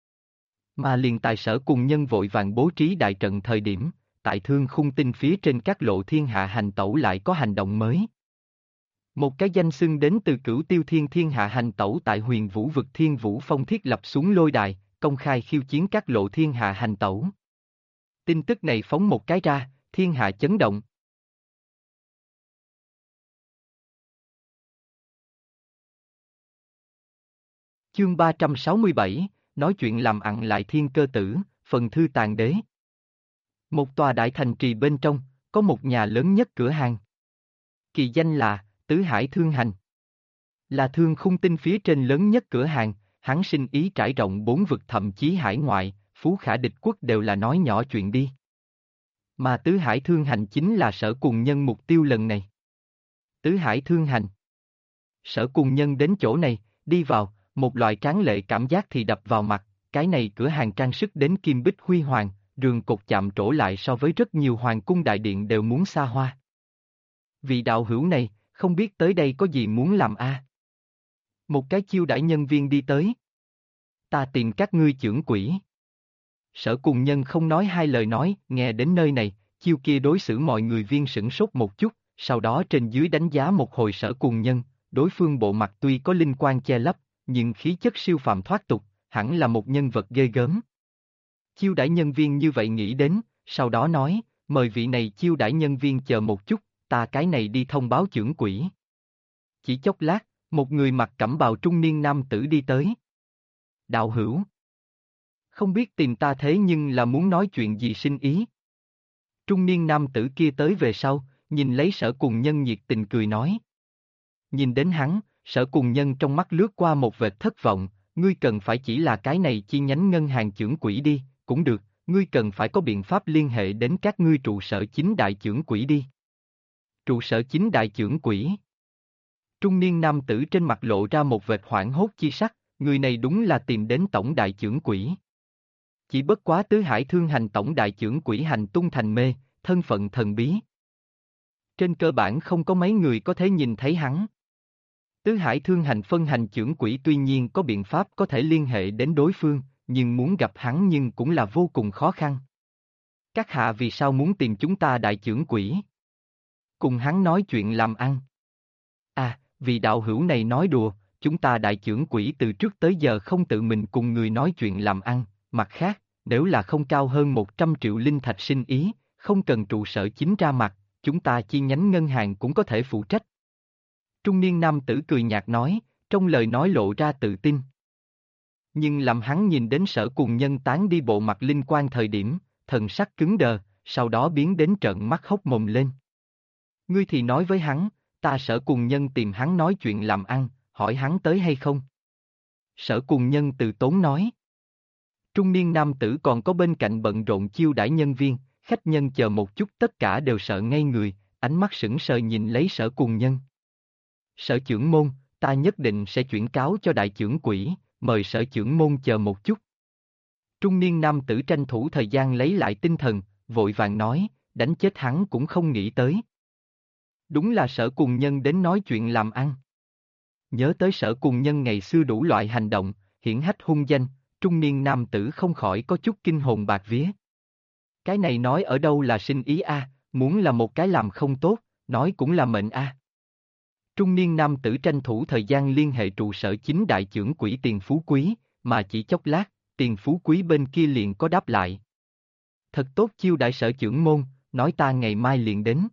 Speaker 1: Mà liền tại Sở Cùng Nhân vội vàng bố trí đại trận thời điểm, tại Thương Khung Tinh phía trên các lộ thiên hạ hành tẩu lại có hành động mới. Một cái danh xưng đến từ Cửu Tiêu thiên hạ hành tẩu tại Huyền Vũ vực Thiên Vũ Phong thiết lập xuống lôi đài, công khai khiêu chiến các lộ thiên hạ hành tẩu. Tin tức này phóng một cái ra, thiên hạ chấn động. Chương 367, nói chuyện làm ặn lại thiên cơ tử, phần thư tàn đế. Một tòa đại thành trì bên trong, có một nhà lớn nhất cửa hàng. Kỳ danh là Tứ Hải Thương Hành. Là Thương Khung Tinh phía trên lớn nhất cửa hàng, hắn sinh ý trải rộng 4 vực thậm chí hải ngoại, phú khả địch quốc đều là nói nhỏ chuyện đi. Mà Tứ Hải Thương Hành chính là Sở Cùng Nhân mục tiêu lần này. Tứ Hải Thương Hành. Sở Cùng Nhân đến chỗ này, đi vào, một loại tráng lệ cảm giác thì đập vào mặt, cái này cửa hàng trang sức đến kim bích huy hoàng, rường cột chạm trổ lại so với rất nhiều hoàng cung đại điện đều muốn xa hoa. Vị đạo hữu này, không biết tới đây có gì muốn làm a? Một cái chiêu đãi nhân viên đi tới. Ta tìm các ngươi chưởng quỷ. Sở Cùng Nhân không nói hai lời nói, nghe đến nơi này, chiêu kia đối xử mọi người viên sửng sốt một chút, sau đó trên dưới đánh giá một hồi Sở Cùng Nhân, đối phương bộ mặt tuy có linh quan che lấp, nhưng khí chất siêu phàm thoát tục, hẳn là một nhân vật ghê gớm. Chiêu đãi nhân viên như vậy nghĩ đến, sau đó nói, mời vị này chiêu đãi nhân viên chờ một chút, ta cái này đi thông báo chưởng quỷ. Chỉ chốc lát, một người mặc cẩm bào trung niên nam tử đi tới. Đạo hữu. Không biết tìm ta thế nhưng là muốn nói chuyện gì sinh ý. Trung niên nam tử kia tới về sau, nhìn lấy Sở Cùng Nhân nhiệt tình cười nói. Nhìn đến hắn, Sở Cùng Nhân trong mắt lướt qua một vệt thất vọng, ngươi cần phải chỉ là cái này chi nhánh ngân hàng chưởng quỹ đi, cũng được, ngươi cần phải có biện pháp liên hệ đến các ngươi trụ sở chính đại chưởng quỹ đi. Trụ sở chính đại chưởng quỹ. Trung niên nam tử trên mặt lộ ra một vệt hoảng hốt chi sắc, người này đúng là tìm đến tổng đại chưởng quỹ. Chỉ bất quá Tứ Hải Thương Hành tổng đại chưởng quỹ hành tung thành mê, thân phận thần bí. Trên cơ bản không có mấy người có thể nhìn thấy hắn. Tứ Hải Thương Hành phân hành chưởng quỹ tuy nhiên có biện pháp có thể liên hệ đến đối phương, nhưng muốn gặp hắn nhưng cũng là vô cùng khó khăn. Các hạ vì sao muốn tìm chúng ta đại chưởng quỹ? Cùng hắn nói chuyện làm ăn. À, vì đạo hữu này nói đùa, chúng ta đại chưởng quỹ từ trước tới giờ không tự mình cùng người nói chuyện làm ăn, mặt khác, nếu là không cao hơn 100 triệu linh thạch sinh ý, không cần trụ sở chính ra mặt, chúng ta chi nhánh ngân hàng cũng có thể phụ trách. Trung niên nam tử cười nhạt nói, trong lời nói lộ ra tự tin. Nhưng làm hắn nhìn đến Sở Cùng Nhân tán đi bộ mặt linh quan thời điểm, thần sắc cứng đờ, sau đó biến đến trợn mắt hốc mồm lên. Ngươi thì nói với hắn, ta Sở Cùng Nhân tìm hắn nói chuyện làm ăn, hỏi hắn tới hay không? Sở Cùng Nhân từ tốn nói. Trung niên nam tử còn có bên cạnh bận rộn chiêu đãi nhân viên, khách nhân chờ một chút tất cả đều sợ ngây người, ánh mắt sững sờ nhìn lấy Sở Cùng Nhân. Sở trưởng môn, ta nhất định sẽ chuyển cáo cho đại trưởng quỹ, mời Sở trưởng môn chờ một chút. Trung niên nam tử tranh thủ thời gian lấy lại tinh thần, vội vàng nói, đánh chết hắn cũng không nghĩ tới. Đúng là Sở Cùng Nhân đến nói chuyện làm ăn. Nhớ tới Sở Cùng Nhân ngày xưa đủ loại hành động, hiển hách hung danh, trung niên nam tử không khỏi có chút kinh hồn bạc vía. Cái này nói ở đâu là sinh ý a, muốn là một cái làm không tốt, nói cũng là mệnh a. Trung niên nam tử tranh thủ thời gian liên hệ trụ sở chính đại trưởng quỹ Tiền Phú Quý, mà chỉ chốc lát, Tiền Phú Quý bên kia liền có đáp lại. Thật tốt chiêu đại Sở trưởng môn, nói ta ngày mai liền đến.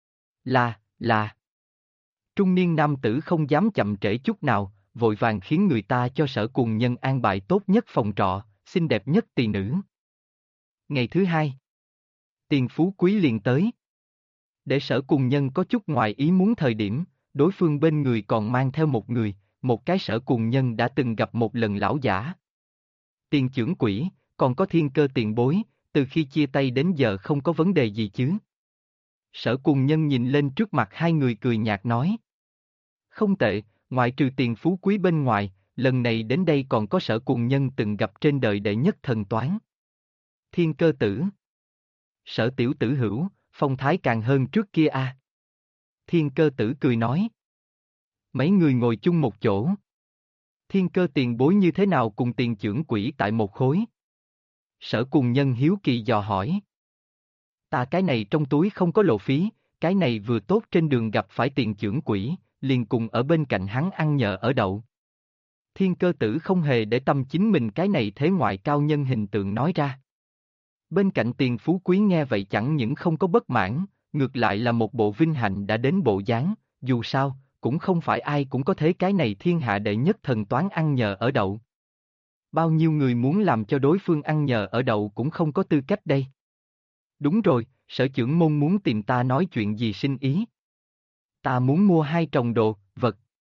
Speaker 1: Là. Trung niên nam tử không dám chậm trễ chút nào, vội vàng khiến người ta cho Sở Cùng Nhân an bài tốt nhất phòng trọ, xinh đẹp nhất tỳ nữ. Ngày thứ hai, Tiền Phú Quý liền tới. Để Sở Cùng Nhân có chút ngoài ý muốn thời điểm, đối phương bên người còn mang theo một người, một cái Sở Cùng Nhân đã từng gặp một lần lão giả. Tiền trưởng quỹ, còn có Thiên Cơ tiền bối, từ khi chia tay đến giờ không có vấn đề gì chứ? Sở Cùng Nhân nhìn lên trước mặt hai người cười nhạt nói. Không tệ, ngoại trừ Tiền Phú Quý bên ngoài, lần này đến đây còn có Sở Cùng Nhân từng gặp trên đời đệ nhất thần toán. Thiên Cơ tử. Sở tiểu tử hữu, phong thái càng hơn trước kia a. Thiên Cơ tử cười nói. Mấy người ngồi chung một chỗ. Thiên Cơ tiền bối như thế nào cùng Tiền trưởng quỹ tại một khối? Sở Cùng Nhân hiếu kỳ dò hỏi. Ta cái này trong túi không có lộ phí, cái này vừa tốt trên đường gặp phải Tiền trưởng quỹ, liền cùng ở bên cạnh hắn ăn nhờ ở đậu. Thiên Cơ tử không hề để tâm chính mình cái này thế ngoại cao nhân hình tượng nói ra. Bên cạnh Tiền Phú Quý nghe vậy chẳng những không có bất mãn, ngược lại là một bộ vinh hạnh đã đến bộ dáng, dù sao, cũng không phải ai cũng có thế cái này thiên hạ đệ nhất thần toán ăn nhờ ở đậu. Bao nhiêu người muốn làm cho đối phương ăn nhờ ở đậu cũng không có tư cách đây. Đúng rồi, Sở trưởng môn muốn tìm ta nói chuyện gì sinh ý. Ta muốn mua 2 trồng đồ, vật.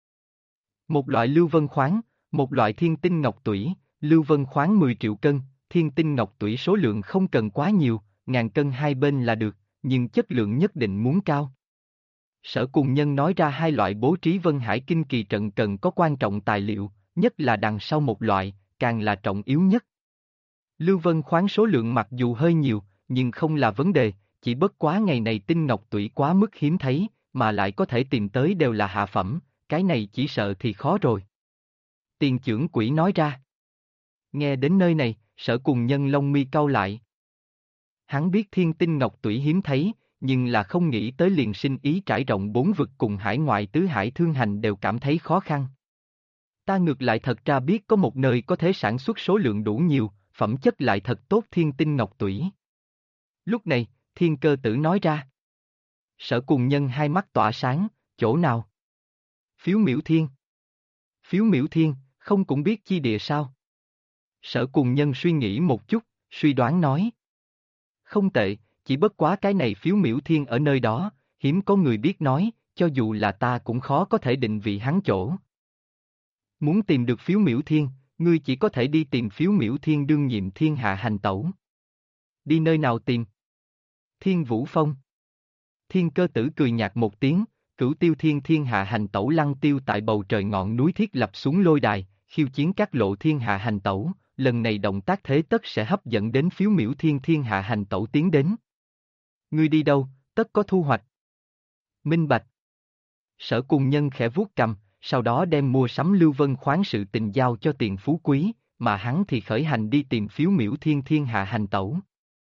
Speaker 1: Một loại lưu vân khoáng, một loại thiên tinh ngọc tủy, lưu vân khoáng 10 triệu cân, thiên tinh ngọc tủy số lượng không cần quá nhiều, ngàn cân hai bên là được, nhưng chất lượng nhất định muốn cao. Sở Cùng Nhân nói ra 2 loại bố trí Vân Hải Kinh Kỳ trận cần có quan trọng tài liệu, nhất là đằng sau một loại, càng là trọng yếu nhất. Lưu vân khoáng số lượng mặc dù hơi nhiều, nhưng không là vấn đề, chỉ bất quá ngày này tinh ngọc tủy quá mức hiếm thấy, mà lại có thể tìm tới đều là hạ phẩm, cái này chỉ sợ thì khó rồi. Tiền trưởng quỹ nói ra. Nghe đến nơi này, Sở Cùng Nhân lông mi cau lại. Hắn biết thiên tinh ngọc tủy hiếm thấy, nhưng là không nghĩ tới liền sinh ý trải rộng 4 vực cùng hải ngoại tứ hải thương hành đều cảm thấy khó khăn. Ta ngược lại thật ra biết có một nơi có thể sản xuất số lượng đủ nhiều, phẩm chất lại thật tốt thiên tinh ngọc tủy. Lúc này, Thiên Cơ tử nói ra. Sở Cùng Nhân hai mắt tỏa sáng, chỗ nào? Phiếu Miểu Thiên. Phiếu Miểu Thiên, không cũng biết chi địa sao? Sở Cùng Nhân suy nghĩ một chút, suy đoán nói. Không tệ, chỉ bất quá cái này phiếu miểu thiên ở nơi đó, hiếm có người biết nói, cho dù là ta cũng khó có thể định vị hắn chỗ. Muốn tìm được phiếu miểu thiên, ngươi chỉ có thể đi tìm phiếu miểu thiên đương nhiệm thiên hạ hành tẩu. Đi nơi nào tìm? Thiên Vũ Phong. Thiên Cơ Tử cười nhạt một tiếng, Cửu Tiêu Thiên thiên hạ hành tẩu lăng tiêu tại bầu trời ngọn núi thiết lập xuống lôi đài, khiêu chiến các lộ thiên hạ hành tẩu, lần này động tác thế tất sẽ hấp dẫn đến phiếu miểu thiên thiên hạ hành tẩu tiến đến. Ngươi đi đâu, tất có thu hoạch. Minh bạch. Sở Cùng Nhân khẽ vuốt cầm, sau đó đem mua sắm Lưu Vân khoáng sự tình giao cho Tiền Phú Quý, mà hắn thì khởi hành đi tìm phiếu miểu thiên thiên hạ hành tẩu.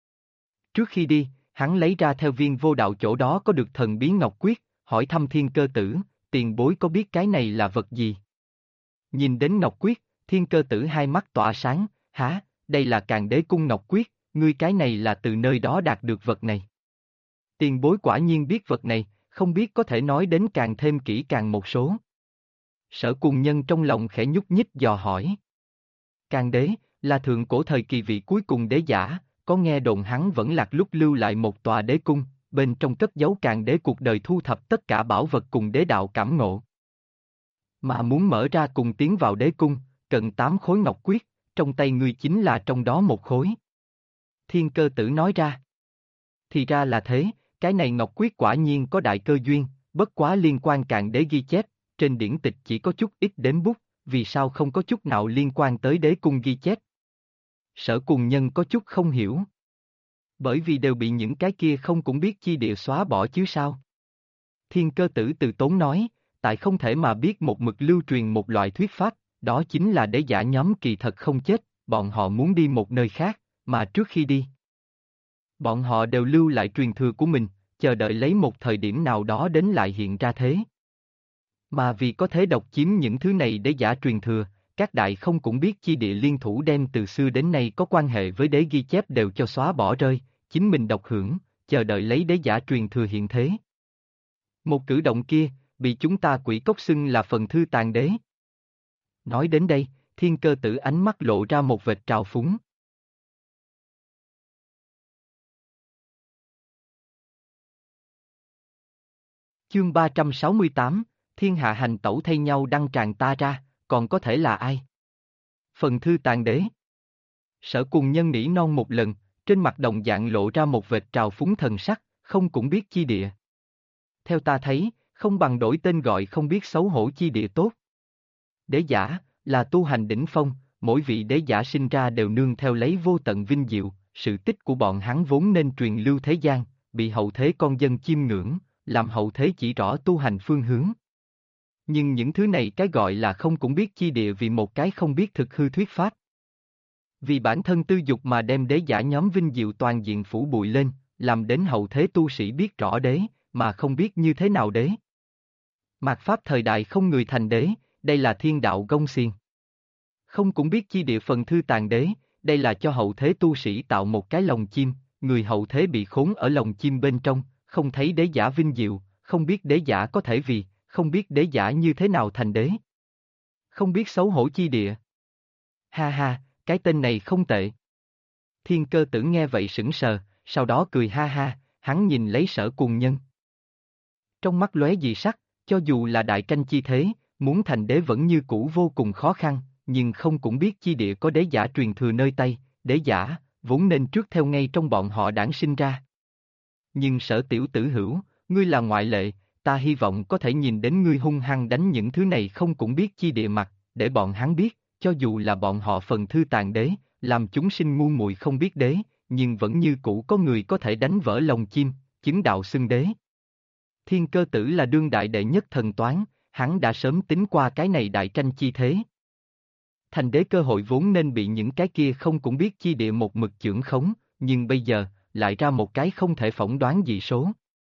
Speaker 1: Trước khi đi, hắn lấy ra theo Viên Vô Đạo chỗ đó có được thần bí ngọc quyết, hỏi thăm Thiên Cơ Tử, tiền bối có biết cái này là vật gì? Nhìn đến ngọc quyết, Thiên Cơ Tử hai mắt tỏa sáng, hả, đây là Càn Đế cung ngọc quyết, ngươi cái này là từ nơi đó đạt được vật này. Tiền bối quả nhiên biết vật này, không biết có thể nói đến càng thêm kỹ càng một số. Sở Cùng Nhân trong lòng khẽ nhúc nhích dò hỏi. Càn Đế, là thượng cổ thời kỳ vị cuối cùng đế giả, có nghe đồn hắn vẫn lạc lúc lưu lại một tòa đế cung, bên trong cất giấu Càn Đế cuộc đời thu thập tất cả bảo vật cùng đế đạo cảm ngộ. Mà muốn mở ra cùng tiến vào đế cung, cần 8 khối ngọc quyết, trong tay ngươi chính là trong đó một khối. Thiên Cơ Tử nói ra. Thì ra là thế, cái này ngọc quyết quả nhiên có đại cơ duyên, bất quá liên quan Càn Đế ghi chép, trên điển tịch chỉ có chút ít đếm bút, vì sao không có chút nào liên quan tới đế cung ghi chép? Sở Cùng Nhân có chút không hiểu. Bởi vì đều bị những cái kia không cũng biết chi địa xóa bỏ chứ sao? Thiên Cơ Tử từ tốn nói, tại không thể mà biết một mực lưu truyền một loại thuyết pháp, đó chính là đế giả nhóm kỳ thật không chết, bọn họ muốn đi một nơi khác, mà trước khi đi, bọn họ đều lưu lại truyền thừa của mình, chờ đợi lấy một thời điểm nào đó đến lại hiện ra thế. Mà vì có thể độc chiếm những thứ này đế giả truyền thừa, các đại không cũng biết chi địa liên thủ đem từ xưa đến nay có quan hệ với đế ghi chép đều cho xóa bỏ rơi, chính mình độc hưởng, chờ đợi lấy đế giả truyền thừa hiện thế. Một cử động kia, bị chúng ta Quỷ Cốc xưng là phần thư tàn đế. Nói đến đây, Thiên Cơ Tử ánh mắt lộ ra một vệt trào phúng. Chương 368, Thiên hạ hành tẩu thay nhau đăng tràng ta ra, còn có thể là ai? Phần thư tàn đế. Sở Cùng Nhân nỉ non một lần, trên mặt đồng dạng lộ ra một vệt trào phúng thần sắc, không cũng biết chi địa. Theo ta thấy, không bằng đổi tên gọi không biết xấu hổ chi địa tốt. Đế giả, là tu hành đỉnh phong, mỗi vị đế giả sinh ra đều nương theo lấy vô tận vinh diệu, sự tích của bọn hắn vốn nên truyền lưu thế gian, bị hậu thế con dân chiêm ngưỡng, làm hậu thế chỉ rõ tu hành phương hướng. Nhưng những thứ này cái gọi là không cũng biết chi địa vì một cái không biết thực hư thuyết pháp. Vì bản thân tư dục mà đem đế giả nhóm vinh diệu toàn diện phủ bụi lên, làm đến hậu thế tu sĩ biết rõ đế, mà không biết như thế nào đế. Mạt Pháp thời đại không người thành đế, đây là thiên đạo gông xiềng. Không cũng biết chi địa phần thư tàn đế, đây là cho hậu thế tu sĩ tạo một cái lồng chim, người hậu thế bị khốn ở lồng chim bên trong, không thấy đế giả vinh diệu, không biết đế giả có thể vì, không biết đế giả như thế nào thành đế. Không biết xấu hổ chi địa. Ha ha, cái tên này không tệ. Thiên Cơ Tử nghe vậy sững sờ, sau đó cười ha ha, hắn nhìn lấy Sở Cùng Nhân. Trong mắt lóe dị sắc, cho dù là đại tranh chi thế, muốn thành đế vẫn như cũ vô cùng khó khăn, nhưng không cũng biết chi địa có đế giả truyền thừa nơi Tây, đế giả, vốn nên trước theo ngay trong bọn họ đản sinh ra. Nhưng Sở tiểu tử hữu, ngươi là ngoại lệ, ta hy vọng có thể nhìn đến ngươi hung hăng đánh những thứ này không cũng biết chi địa mặt, để bọn hắn biết, cho dù là bọn họ phần thư tàn đế, làm chúng sinh ngu muội không biết đế, nhưng vẫn như cũ có người có thể đánh vỡ lồng chim, chứng đạo xưng đế. Thiên Cơ Tử là đương đại đệ nhất thần toán, hắn đã sớm tính qua cái này đại tranh chi thế. Thành đế cơ hội vốn nên bị những cái kia không cũng biết chi địa một mực chưởng khống, nhưng bây giờ, lại ra một cái không thể phỏng đoán dị số.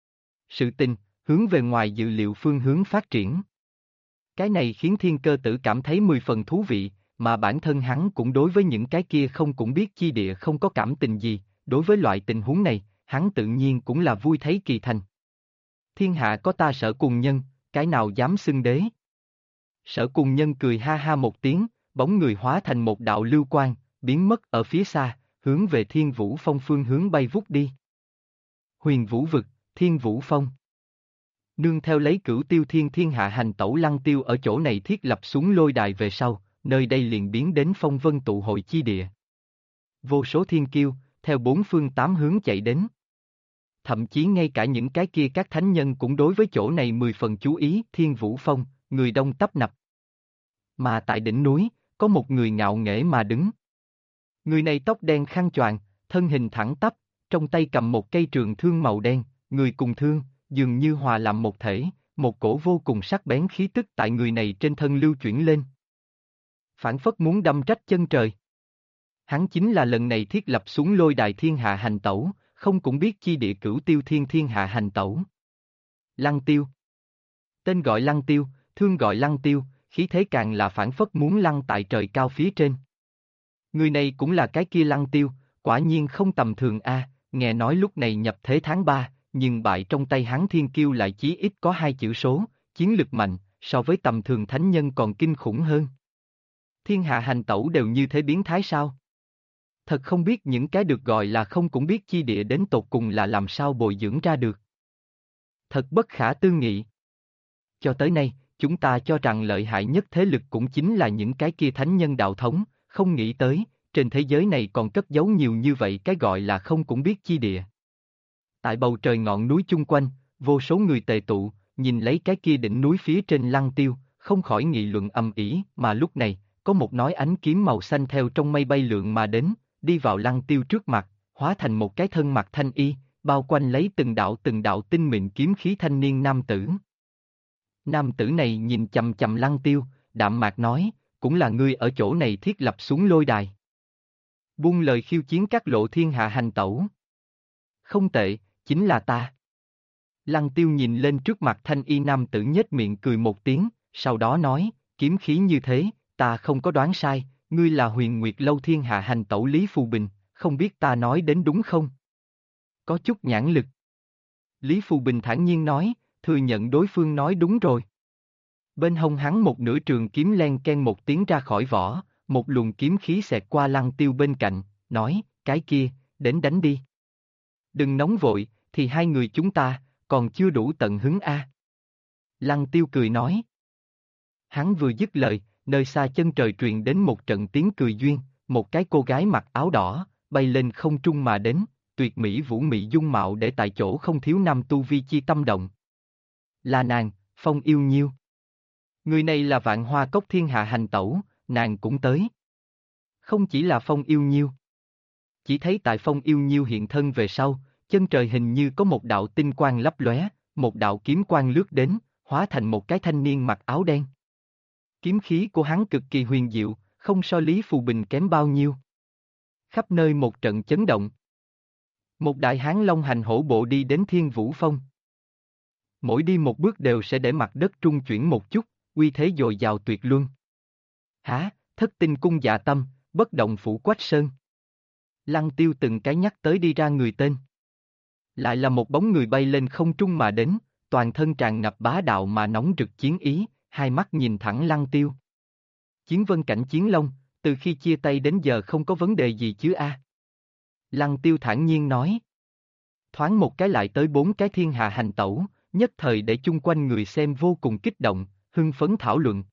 Speaker 1: Sự tình, hướng về ngoài dự liệu phương hướng phát triển. Cái này khiến Thiên Cơ Tử cảm thấy 10 phần thú vị, mà bản thân hắn cũng đối với những cái kia không cũng biết chi địa không có cảm tình gì, đối với loại tình huống này, hắn tự nhiên cũng là vui thấy kỳ thành. Thiên hạ có ta Sở Cùng Nhân, cái nào dám xưng đế? Sở Cùng Nhân cười ha ha một tiếng, bóng người hóa thành một đạo lưu quang, biến mất ở phía xa, hướng về Thiên Vũ Phong phương hướng bay vút đi. Huyền Vũ Vực, Thiên Vũ Phong. Nương theo lấy Cửu Tiêu Thiên Hạ Hành Tẩu Lăng Tiêu ở chỗ này thiết lập xuống lôi đài về sau, nơi đây liền biến đến phong vân tụ hội chi địa. Vô số thiên kiêu, theo bốn phương tám hướng chạy đến. Thậm chí ngay cả những cái kia các thánh nhân cũng đối với chỗ này 10 phần chú ý. Thiên Vũ Phong, người đông tấp nập. Mà tại đỉnh núi, có một người ngạo nghễ mà đứng. Người này tóc đen khăn choàng, thân hình thẳng tắp, trong tay cầm một cây trường thương màu đen, người cùng thương, dường như hòa làm một thể, một cổ vô cùng sắc bén khí tức tại người này trên thân lưu chuyển lên. Phảng phất muốn đâm rách chân trời. Hắn chính là lần này thiết lập xuống lôi đài thiên hạ hành tẩu, không cũng biết chi địa Cửu Tiêu thiên hạ hành tẩu. Lăng Tiêu. Tên gọi Lăng Tiêu, thương gọi Lăng Tiêu, khí thế càng là phảng phất muốn lăng tại trời cao phía trên. Người này cũng là cái kia Lăng Tiêu, quả nhiên không tầm thường a. Nghe nói lúc này nhập thế tháng 3, nhưng bại trong tay hắn thiên kiêu lại chí ít có 2 chữ số, chiến lực mạnh, so với tầm thường thánh nhân còn kinh khủng hơn. Thiên hạ hành tẩu đều như thế biến thái sao? Thật không biết những cái được gọi là không cũng biết chi địa đến tột cùng là làm sao bồi dưỡng ra được. Thật bất khả tư nghị. Cho tới nay, chúng ta cho rằng lợi hại nhất thế lực cũng chính là những cái kia thánh nhân đạo thống, không nghĩ tới, trên thế giới này còn cất giấu nhiều như vậy cái gọi là không cũng biết chi địa. Tại bầu trời ngọn núi chung quanh, vô số người tề tụ, nhìn lấy cái kia đỉnh núi phía trên Lăng Tiêu, không khỏi nghị luận ầm ĩ. Mà lúc này, có một nói ánh kiếm màu xanh theo trong mây bay lượn mà đến, đi vào Lăng Tiêu trước mặt, hóa thành một cái thân mặc thanh y, bao quanh lấy từng đạo tinh mịn kiếm khí thanh niên nam tử. Nam tử này nhìn chằm chằm Lăng Tiêu, đạm mạc nói, cũng là ngươi ở chỗ này thiết lập xuống lôi đài. Buông lời khiêu chiến các lộ thiên hạ hành tẩu. Không tệ, chính là ta. Lăng Tiêu nhìn lên trước mặt thanh y nam tử nhếch miệng cười một tiếng, sau đó nói, kiếm khí như thế, ta không có đoán sai, ngươi là Huyền Nguyệt Lâu thiên hạ hành tẩu Lý Phù Bình, không biết ta nói đến đúng không? Có chút nhãn lực. Lý Phù Bình thản nhiên nói, thừa nhận đối phương nói đúng rồi. Bên hông hắn một nửa trường kiếm len ken một tiếng ra khỏi vỏ, một luồng kiếm khí xẹt qua Lăng Tiêu bên cạnh, nói, cái kia, đến đánh đi. Đừng nóng vội, thì hai người chúng ta, còn chưa đủ tận hứng a. Lăng Tiêu cười nói. Hắn vừa dứt lời, nơi xa chân trời truyền đến một trận tiếng cười duyên, một cái cô gái mặc áo đỏ, bay lên không trung mà đến, tuyệt mỹ vũ mị dung mạo để tại chỗ không thiếu nam tu vi chi tâm động. Là nàng, Phong Yêu Nhiêu. Người này là Vạn Hoa Cốc thiên hạ hành tẩu, nàng cũng tới. Không chỉ là Phong Yêu Nhiêu. Chỉ thấy tại Phong Yêu Nhiêu hiện thân về sau, chân trời hình như có một đạo tinh quang lấp lóe, một đạo kiếm quang lướt đến, hóa thành một cái thanh niên mặc áo đen. Kiếm khí của hắn cực kỳ huyền diệu, không so Lý Phù Bình kém bao nhiêu. Khắp nơi một trận chấn động. Một đại hán long hành hổ bộ đi đến Thiên Vũ Phong. Mỗi đi một bước đều sẽ để mặt đất trung chuyển một chút, uy thế dồi dào tuyệt luân. Hả, Thất Tinh Cung Dạ Tâm, Bất Động Phủ Quách Sơn. Lăng Tiêu từng cái nhắc tới đi ra người tên. Lại là một bóng người bay lên không trung mà đến, toàn thân tràn ngập bá đạo mà nóng rực chiến ý, hai mắt nhìn thẳng Lăng Tiêu. Chiến vân cảnh Chiến Long, từ khi chia tay đến giờ không có vấn đề gì chứ a? Lăng Tiêu thản nhiên nói. Thoáng một cái lại tới 4 cái thiên hạ hành tẩu, nhất thời để chung quanh người xem vô cùng kích động, hưng phấn thảo luận.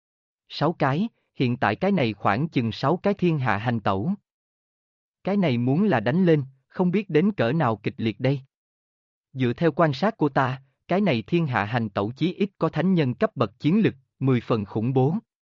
Speaker 1: 6 cái, hiện tại cái này khoảng chừng 6 cái thiên hạ hành tẩu. Cái này muốn là đánh lên, không biết đến cỡ nào kịch liệt đây. Dựa theo quan sát của ta, cái này thiên hạ hành tẩu chí ít có thánh nhân cấp bậc chiến lực, 10 phần khủng bố.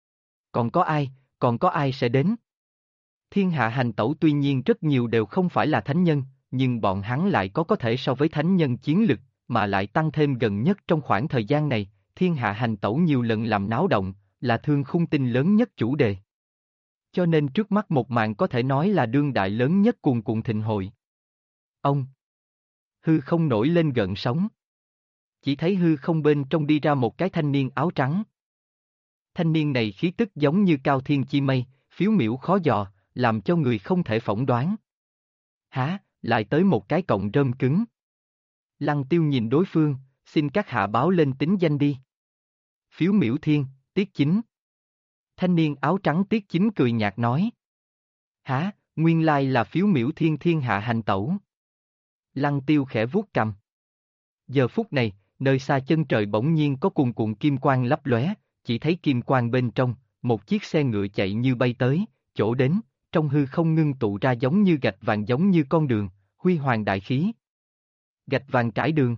Speaker 1: Còn có ai sẽ đến? Thiên hạ hành tẩu tuy nhiên rất nhiều đều không phải là thánh nhân, nhưng bọn hắn lại có thể so với thánh nhân chiến lực, mà lại tăng thêm gần nhất trong khoảng thời gian này, thiên hạ hành tẩu nhiều lần làm náo động, là thương khung tinh lớn nhất chủ đề. Cho nên trước mắt một màn có thể nói là đương đại lớn nhất cuồn cuộn thịnh hội. Ông! Hư không nổi lên gợn sóng. Chỉ thấy hư không bên trong đi ra một cái thanh niên áo trắng. Thanh niên này khí tức giống như cao thiên chi mây, phiếu miểu khó dò, làm cho người không thể phỏng đoán. Hả, lại tới một cái cọng rơm cứng. Lăng Tiêu nhìn đối phương, xin các hạ báo lên tính danh đi. Phiếu miểu thiên, Tiết Chính. Thanh niên áo trắng Tiết Chính cười nhạt nói. Hả, nguyên lai là phiếu miểu thiên thiên hạ hành tẩu. Lăng Tiêu khẽ vuốt cằm. Giờ phút này, nơi xa chân trời bỗng nhiên có cuồn cuộn kim quang lấp lóe, chỉ thấy kim quang bên trong, một chiếc xe ngựa chạy như bay tới, chỗ đến, trong hư không ngưng tụ ra giống như gạch vàng giống như con đường, huy hoàng đại khí. Gạch vàng trải đường.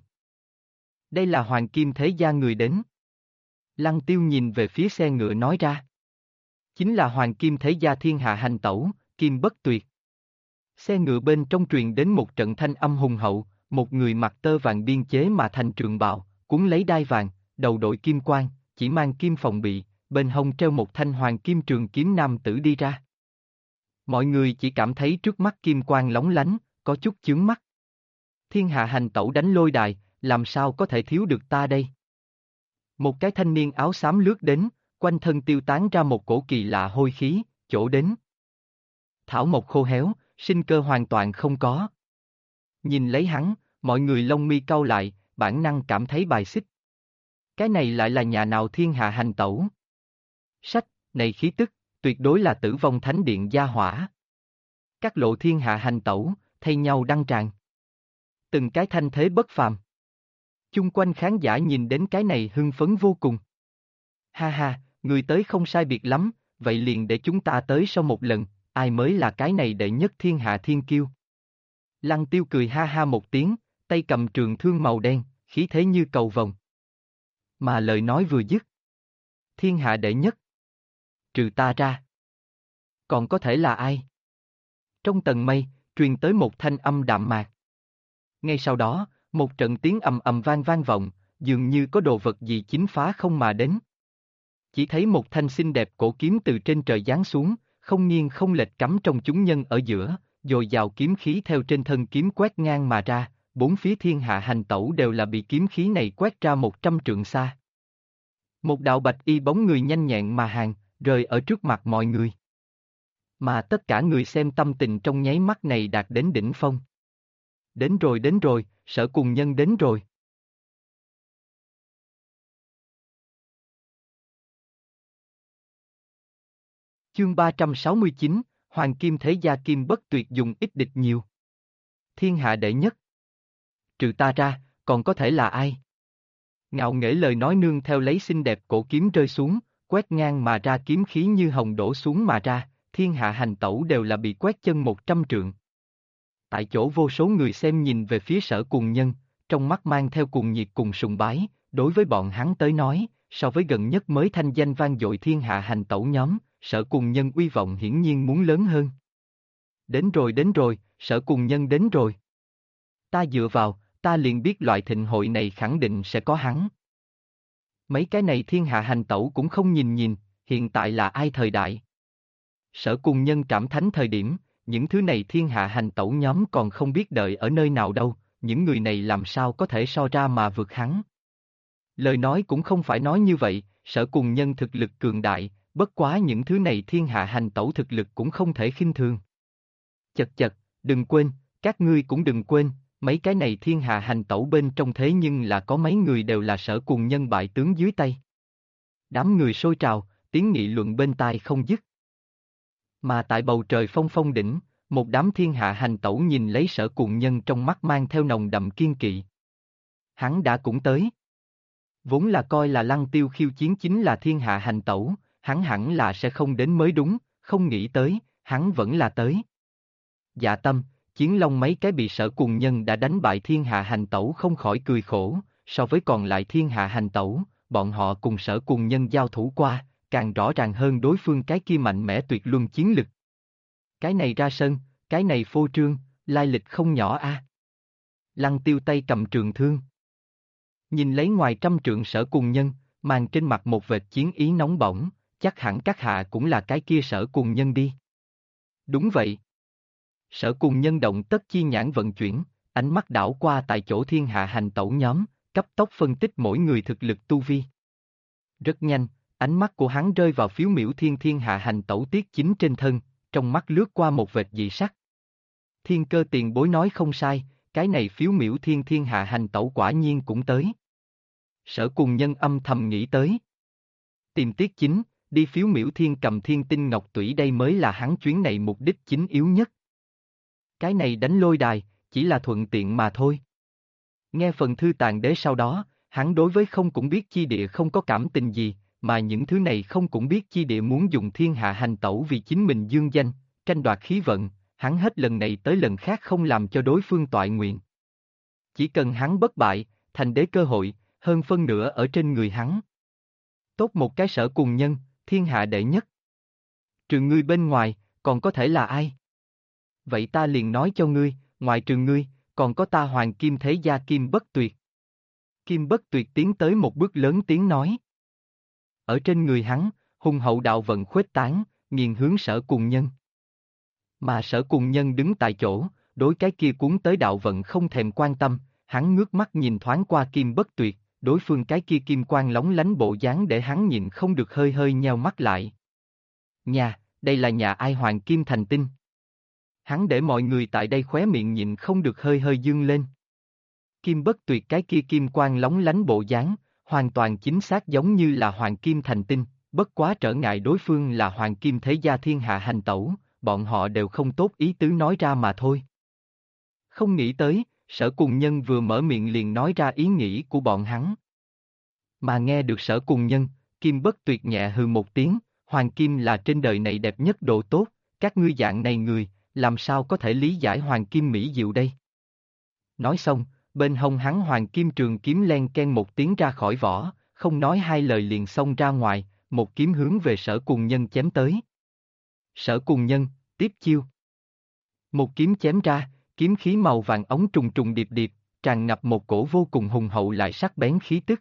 Speaker 1: Đây là hoàng kim thế gia người đến. Lăng Tiêu nhìn về phía xe ngựa nói ra. Chính là hoàng kim thế gia thiên hạ hành tẩu, kim bất tuyệt. Xe ngựa bên trong truyền đến một trận thanh âm hùng hậu, một người mặc tơ vàng biên chế mà thành trường bào, cuốn lấy đai vàng, đầu đội kim quan, chỉ mang kim phòng bị, bên hông treo một thanh hoàng kim trường kiếm nam tử đi ra. Mọi người chỉ cảm thấy trước mắt kim quang lóng lánh, có chút chướng mắt. Thiên hạ hành tẩu đánh lôi đài, làm sao có thể thiếu được ta đây? Một cái thanh niên áo xám lướt đến, quanh thân tiêu tán ra một cổ kỳ lạ hôi khí, chỗ đến. Thảo mộc khô héo, sinh cơ hoàn toàn không có. Nhìn lấy hắn, mọi người lông mi cau lại, bản năng cảm thấy bài xích. Cái này lại là nhà nào thiên hạ hành tẩu? Sách, này khí tức, tuyệt đối là Tử Vong Thánh Điện gia hỏa. Các lộ thiên hạ hành tẩu, thay nhau đăng tràng. Từng cái thanh thế bất phàm. Chung quanh khán giả nhìn đến cái này hưng phấn vô cùng. Ha ha, người tới không sai biệt lắm, vậy liền để chúng ta tới sau một lần, ai mới là cái này đệ nhất thiên hạ thiên kiêu. Lăng Tiêu cười ha ha một tiếng, tay cầm trường thương màu đen, khí thế như cầu vồng. Mà lời nói vừa dứt. Thiên hạ đệ nhất. Trừ ta ra. Còn có thể là ai? Trong tầng mây, truyền tới một thanh âm đạm mạc. Ngay sau đó, một trận tiếng ầm ầm vang vọng, dường như có đồ vật gì chính phá không mà đến. Chỉ thấy một thanh xinh đẹp cổ kiếm từ trên trời giáng xuống, không nghiêng không lệch cắm trong chúng nhân ở giữa, dồi dào kiếm khí theo trên thân kiếm quét ngang mà ra, bốn phía thiên hạ hành tẩu đều là bị kiếm khí này quét ra 100 trượng xa. Một đạo bạch y bóng người nhanh nhẹn mà hàng, rơi ở trước mặt mọi người. Mà tất cả người xem tâm tình trong nháy mắt này đạt đến đỉnh phong. Đến rồi, Sở Cùng Nhân đến rồi. Chương 369, Hoàng Kim Thế Gia Kim Bất Tuyệt dùng ít địch nhiều. Thiên hạ đệ nhất. Trừ ta ra, còn có thể là ai? Ngạo nghễ lời nói nương theo lấy xinh đẹp cổ kiếm rơi xuống, quét ngang mà ra kiếm khí như hồng đổ xuống mà ra, thiên hạ hành tẩu đều là bị quét chân 100 trượng. Tại chỗ vô số người xem nhìn về phía Sở Cùng Nhân, trong mắt mang theo cuồng nhiệt cùng sùng bái, đối với bọn hắn tới nói, so với gần nhất mới thanh danh vang dội thiên hạ hành tẩu nhóm, Sở Cùng Nhân uy vọng hiển nhiên muốn lớn hơn. Đến rồi, Sở Cùng Nhân đến rồi. Ta dựa vào, ta liền biết loại thịnh hội này khẳng định sẽ có hắn. Mấy cái này thiên hạ hành tẩu cũng không nhìn, hiện tại là ai thời đại. Sở Cùng Nhân trảm thánh thời điểm, những thứ này thiên hạ hành tẩu nhóm còn không biết đợi ở nơi nào đâu, những người này làm sao có thể so ra mà vượt hắn. Lời nói cũng không phải nói như vậy, Sở Cùng Nhân thực lực cường đại, bất quá những thứ này thiên hạ hành tẩu thực lực cũng không thể khinh thường. Chật, đừng quên, các ngươi cũng đừng quên, mấy cái này thiên hạ hành tẩu bên trong thế nhưng là có mấy người đều là Sở Cùng Nhân bại tướng dưới tay. Đám người sôi trào, tiếng nghị luận bên tai không dứt. Mà tại bầu trời phong phong đỉnh, một đám thiên hạ hành tẩu nhìn lấy Sở Cùng Nhân trong mắt mang theo nồng đậm kiên kỵ. Hắn đã cũng tới. Vốn là coi là Lăng Tiêu khiêu chiến chính là thiên hạ hành tẩu, hắn hẳn là sẽ không đến mới đúng, không nghĩ tới, hắn vẫn là tới. Dạ Tâm, Chiến Long mấy cái bị Sở Cùng Nhân đã đánh bại thiên hạ hành tẩu không khỏi cười khổ, so với còn lại thiên hạ hành tẩu, bọn họ cùng Sở Cùng Nhân giao thủ qua, càng rõ ràng hơn đối phương cái kia mạnh mẽ tuyệt luân chiến lực. Cái này ra sân, cái này phô trương, lai lịch không nhỏ a. Lăng Tiêu tay cầm trường thương. Nhìn lấy ngoài 100 trượng Sở Cùng Nhân, mang trên mặt một vệt chiến ý nóng bỏng, chắc hẳn các hạ cũng là cái kia Sở Cùng Nhân đi. Đúng vậy. Sở Cùng Nhân động tất chi nhãn vận chuyển, ánh mắt đảo qua tại chỗ thiên hạ hành tẩu nhóm, cấp tốc phân tích mỗi người thực lực tu vi. Rất nhanh, ánh mắt của hắn rơi vào phiếu miểu thiên hạ hành tẩu tiết chính trên thân, trong mắt lướt qua một vệt dị sắc. Thiên Cơ tiền bối nói không sai, cái này phiếu miểu thiên hạ hành tẩu quả nhiên cũng tới. Sở Cùng Nhân âm thầm nghĩ tới. Tìm tiết chính, đi phiếu miểu thiên cầm thiên tinh ngọc tủy đây mới là hắn chuyến này mục đích chính yếu nhất. Cái này đánh lôi đài, chỉ là thuận tiện mà thôi. Nghe phần thư tàn đế sau đó, hắn đối với không cũng biết chi địa không có cảm tình gì, mà những thứ này không cũng biết chi địa muốn dùng thiên hạ hành tẩu vì chính mình dương danh, tranh đoạt khí vận, hắn hết lần này tới lần khác không làm cho đối phương toại nguyện. Chỉ cần hắn bất bại, thành đế cơ hội, hơn phân nửa ở trên người hắn. Tốt một cái Sở Cùng Nhân, thiên hạ đệ nhất. Trừ ngươi bên ngoài, còn có thể là ai? Vậy ta liền nói cho ngươi, ngoài trừ ngươi, còn có ta Hoàng Kim Thế Gia Kim Bất Tuyệt. Kim Bất Tuyệt tiến tới một bước lớn tiếng nói. Ở trên người hắn, hùng hậu đạo vận khuếch tán, nghiền hướng Sở Cùng Nhân. Mà Sở Cùng Nhân đứng tại chỗ, đối cái kia cuốn tới đạo vận không thèm quan tâm, hắn ngước mắt nhìn thoáng qua Kim Bất Tuyệt, đối phương cái kia kim quang lóng lánh bộ dáng để hắn nhìn không được hơi hơi nheo mắt lại. Nhà, đây là nhà ai Hoàng Kim thành tinh? Hắn để mọi người tại đây khóe miệng nhịn không được hơi hơi dương lên. Kim Bất Tuyệt cái kia kim quang lóng lánh bộ dáng, hoàn toàn chính xác giống như là Hoàng Kim thành tinh, bất quá trở ngại đối phương là Hoàng Kim Thế Gia thiên hạ hành tẩu, bọn họ đều không tốt ý tứ nói ra mà thôi. Không nghĩ tới, Sở Cùng Nhân vừa mở miệng liền nói ra ý nghĩ của bọn hắn. Mà nghe được Sở Cùng Nhân, Kim Bất Tuyệt nhẹ hừ một tiếng, Hoàng Kim là trên đời này đẹp nhất độ tốt, các ngươi dạng này người, làm sao có thể lý giải Hoàng Kim mỹ diệu đây? Nói xong, bên hông hắn Hoàng Kim trường kiếm len ken một tiếng ra khỏi vỏ, không nói hai lời liền xông ra ngoài, một kiếm hướng về Sở Cùng Nhân chém tới. Sở Cùng Nhân, tiếp chiêu. Một kiếm chém ra, kiếm khí màu vàng ống trùng trùng điệp điệp, tràn ngập một cổ vô cùng hùng hậu lại sắc bén khí tức.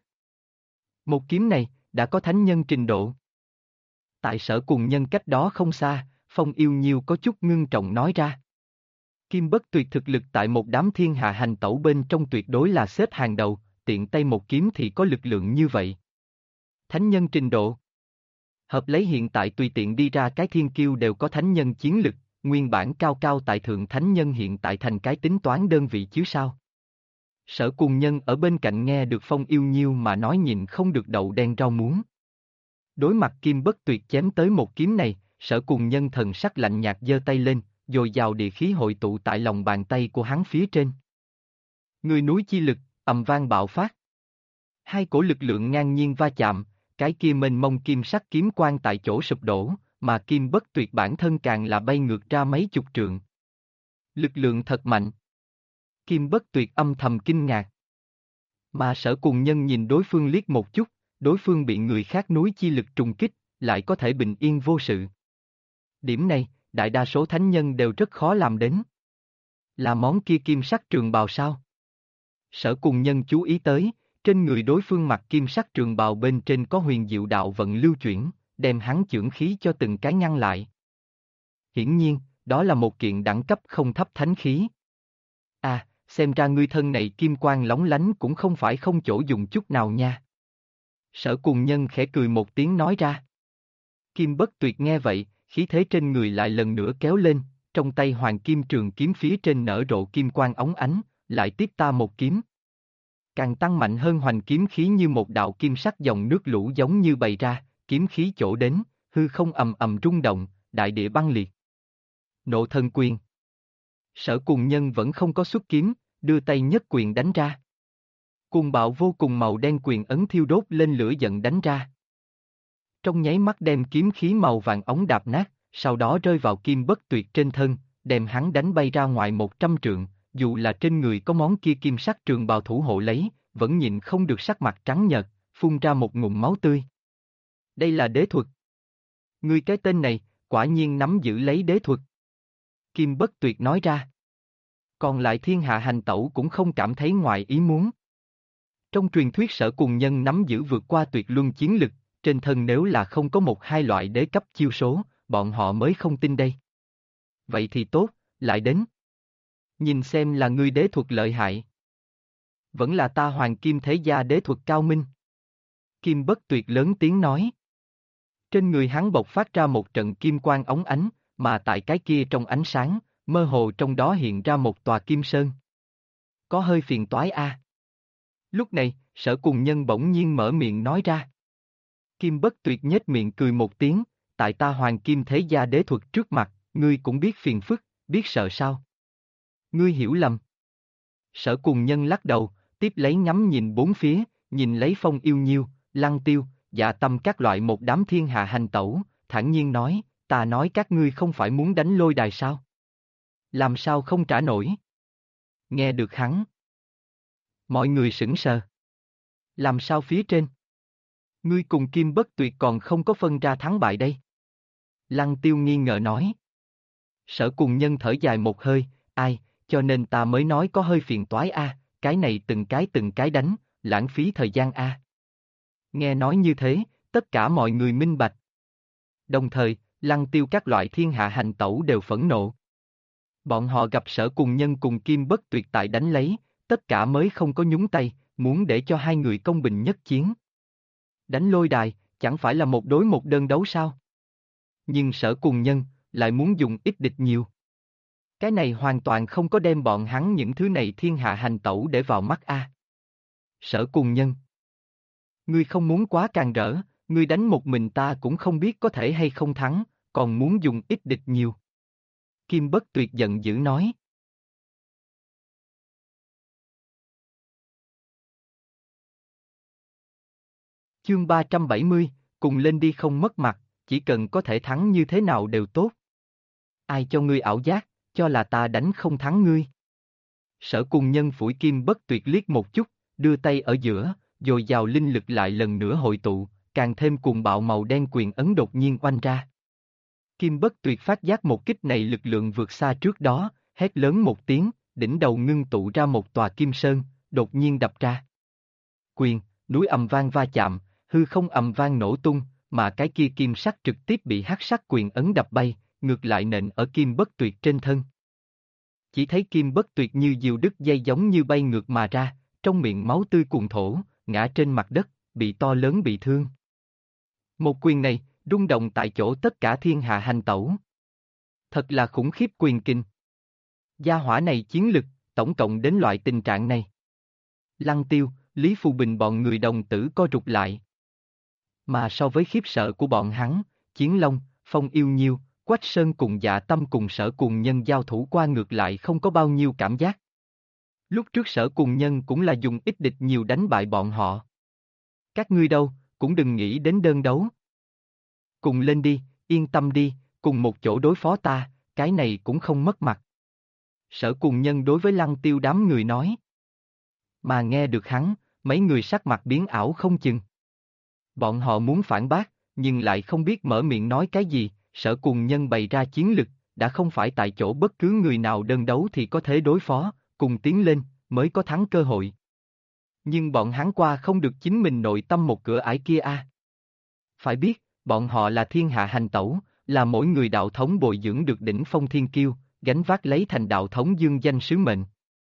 Speaker 1: Một kiếm này, đã có thánh nhân trình độ. Tại Sở Cùng Nhân cách đó không xa, Phong Yêu Nhiêu có chút ngưng trọng nói ra. Kim Bất Tuyệt thực lực tại một đám thiên hạ hành tẩu bên trong tuyệt đối là xếp hàng đầu, tiện tay một kiếm thì có lực lượng như vậy. Thánh nhân trình độ. Hợp lấy hiện tại tùy tiện đi ra cái thiên kiêu đều có thánh nhân chiến lực, nguyên bản cao cao tại thượng thánh nhân hiện tại thành cái tính toán đơn vị chứ sao. Sở Cùng Nhân ở bên cạnh nghe được Phong Yêu Nhiêu mà nói nhìn không được đậu đen rau muống. Đối mặt Kim Bất Tuyệt chém tới một kiếm này, Sở Cùng Nhân thần sắc lạnh nhạt giơ tay lên, dồi dào địa khí hội tụ tại lòng bàn tay của hắn phía trên. Người núi chi lực, ầm vang bạo phát. Hai cổ lực lượng ngang nhiên va chạm, cái kia mênh mông kim sắc kiếm quang tại chỗ sụp đổ, mà Kim Bất Tuyệt bản thân càng là bay ngược ra mấy chục trượng. Lực lượng thật mạnh. Kim Bất Tuyệt âm thầm kinh ngạc. Mà Sở Cùng Nhân nhìn đối phương liếc một chút, đối phương bị người khác núi chi lực trùng kích, lại có thể bình yên vô sự. Điểm này, đại đa số thánh nhân đều rất khó làm đến. Là món kia kim sắc trường bào sao? Sở Cùng Nhân chú ý tới, trên người đối phương mặc kim sắc trường bào bên trên có huyền diệu đạo vận lưu chuyển, đem hắn chưởng khí cho từng cái ngăn lại. Hiển nhiên, đó là một kiện đẳng cấp không thấp thánh khí. À, xem ra ngươi thân này kim quang lóng lánh cũng không phải không chỗ dùng chút nào nha. Sở Cùng Nhân khẽ cười một tiếng nói ra. Kim Bất Tuyệt nghe vậy, khí thế trên người lại lần nữa kéo lên, trong tay Hoàng Kim trường kiếm phía trên nở rộ kim quang óng ánh, lại tiếp ta một kiếm. Càng tăng mạnh hơn hoành kiếm khí như một đạo kim sắc dòng nước lũ giống như bày ra, kiếm khí chỗ đến, hư không ầm ầm rung động, đại địa băng liệt. Nộ Thần Quyền. Sở Cùng Nhân vẫn không có xuất kiếm, đưa tay nhất quyền đánh ra. Cuồng bạo vô cùng màu đen quyền ấn thiêu đốt lên lửa giận đánh ra. Trong nháy mắt đem kiếm khí màu vàng ống đạp nát, sau đó rơi vào Kim Bất Tuyệt trên thân, đem hắn đánh bay ra ngoài 100 trượng, dù là trên người có món kia kim sắc trường bào thủ hộ lấy, vẫn nhịn không được sắc mặt trắng nhợt, phun ra một ngụm máu tươi. Đây là đế thuật. Ngươi cái tên này, quả nhiên nắm giữ lấy đế thuật. Kim Bất Tuyệt nói ra. Còn lại thiên hạ hành tẩu cũng không cảm thấy ngoài ý muốn. Trong truyền thuyết Sở Cùng Nhân nắm giữ vượt qua tuyệt luân chiến lực, trên thân nếu là không có một hai loại đế cấp chiêu số, bọn họ mới không tin đây. Vậy thì tốt, lại đến. Nhìn xem là ngươi đế thuật lợi hại. Vẫn là ta Hoàng Kim Thế Gia đế thuật cao minh. Kim Bất Tuyệt lớn tiếng nói. Trên người hắn bộc phát ra một trận kim quang óng ánh, mà tại cái kia trong ánh sáng, mơ hồ trong đó hiện ra một tòa kim sơn. Có hơi phiền toái a. Lúc này, Sở Cùng Nhân bỗng nhiên mở miệng nói ra. Kim Bất Tuyệt nhếch miệng cười một tiếng, tại ta Hoàng Kim Thế Gia đế thuật trước mặt, ngươi cũng biết phiền phức, biết sợ sao? Ngươi hiểu lầm. Sở Cùng Nhân lắc đầu, tiếp lấy ngắm nhìn bốn phía, nhìn lấy Phong Yêu Nhiêu, Lăng Tiêu, Dạ Tâm các loại một đám thiên hạ hành tẩu, thản nhiên nói, ta nói các ngươi không phải muốn đánh lôi đài sao? Làm sao không trả nổi? Nghe được hắn. Mọi người sững sờ. Làm sao phía trên? Ngươi cùng Kim Bất Tuyệt còn không có phân ra thắng bại đây. Lăng Tiêu nghi ngờ nói. Sở Cùng Nhân thở dài một hơi, ai, cho nên ta mới nói có hơi phiền toái a, cái này từng cái đánh, lãng phí thời gian a. Nghe nói như thế, tất cả mọi người minh bạch. Đồng thời, Lăng Tiêu các loại thiên hạ hành tẩu đều phẫn nộ. Bọn họ gặp Sở Cùng Nhân cùng Kim Bất Tuyệt tại đánh lấy, tất cả mới không có nhúng tay, muốn để cho hai người công bình nhất chiến. Đánh lôi đài, chẳng phải là một đối một đơn đấu sao? Nhưng Sở Cùng Nhân lại muốn dùng ít địch nhiều. Cái này hoàn toàn không có đem bọn hắn những thứ này thiên hạ hành tẩu để vào mắt a. Sở Cùng Nhân, ngươi không muốn quá càng rỡ, ngươi đánh một mình ta cũng không biết có thể hay không thắng, còn muốn dùng ít địch nhiều. Kim Bất Tuyệt giận dữ nói. Chương 370, cùng lên đi không mất mặt, chỉ cần có thể thắng như thế nào đều tốt. Ai cho ngươi ảo giác, cho là ta đánh không thắng ngươi. Sở Cùng Nhân phủi Kim Bất Tuyệt liếc một chút, đưa tay ở giữa, dồi dào linh lực lại lần nữa hội tụ, càng thêm cuồng bạo màu đen quyền ấn đột nhiên oanh ra. Kim Bất Tuyệt phát giác một kích này lực lượng vượt xa trước đó, hét lớn một tiếng, đỉnh đầu ngưng tụ ra một tòa kim sơn, đột nhiên đập ra. Quyền, núi ầm vang va chạm, hư không ầm vang nổ tung, mà cái kia kim sắc trực tiếp bị hắc sắc quyền ấn đập bay, ngược lại nện ở Kim Bất Tuyệt trên thân. Chỉ thấy Kim Bất Tuyệt như diều đứt dây giống như bay ngược mà ra, trong miệng máu tươi cuồn thổ, ngã trên mặt đất, bị to lớn bị thương. Một quyền này, rung động tại chỗ tất cả thiên hạ hành tẩu. Thật là khủng khiếp quyền kinh. Gia hỏa này chiến lực, tổng cộng đến loại tình trạng này. Lăng Tiêu, Lý Phù Bình bọn người đồng tử co rụt lại. Mà so với khiếp sợ của bọn hắn, Chiến Long, Phong Yêu Nhiêu, Quách Sơn cùng Dạ Tâm cùng Sở Cùng Nhân giao thủ qua ngược lại không có bao nhiêu cảm giác. Lúc trước Sở Cùng Nhân cũng là dùng ít địch nhiều đánh bại bọn họ. Các ngươi đâu, cũng đừng nghĩ đến đơn đấu. Cùng lên đi, yên tâm đi, cùng một chỗ đối phó ta, cái này cũng không mất mặt. Sở Cùng Nhân đối với Lăng Tiêu đám người nói. Mà nghe được hắn, mấy người sắc mặt biến ảo không chừng. Bọn họ muốn phản bác, nhưng lại không biết mở miệng nói cái gì, Sở Cùng Nhân bày ra chiến lực, đã không phải tại chỗ bất cứ người nào đơn đấu thì có thể đối phó, cùng tiến lên, mới có thắng cơ hội. Nhưng bọn hắn qua không được chính mình nội tâm một cửa ải kia a. Phải biết, bọn họ là thiên hạ hành tẩu, là mỗi người đạo thống bồi dưỡng được đỉnh phong thiên kiêu, gánh vác lấy thành đạo thống dương danh sứ mệnh.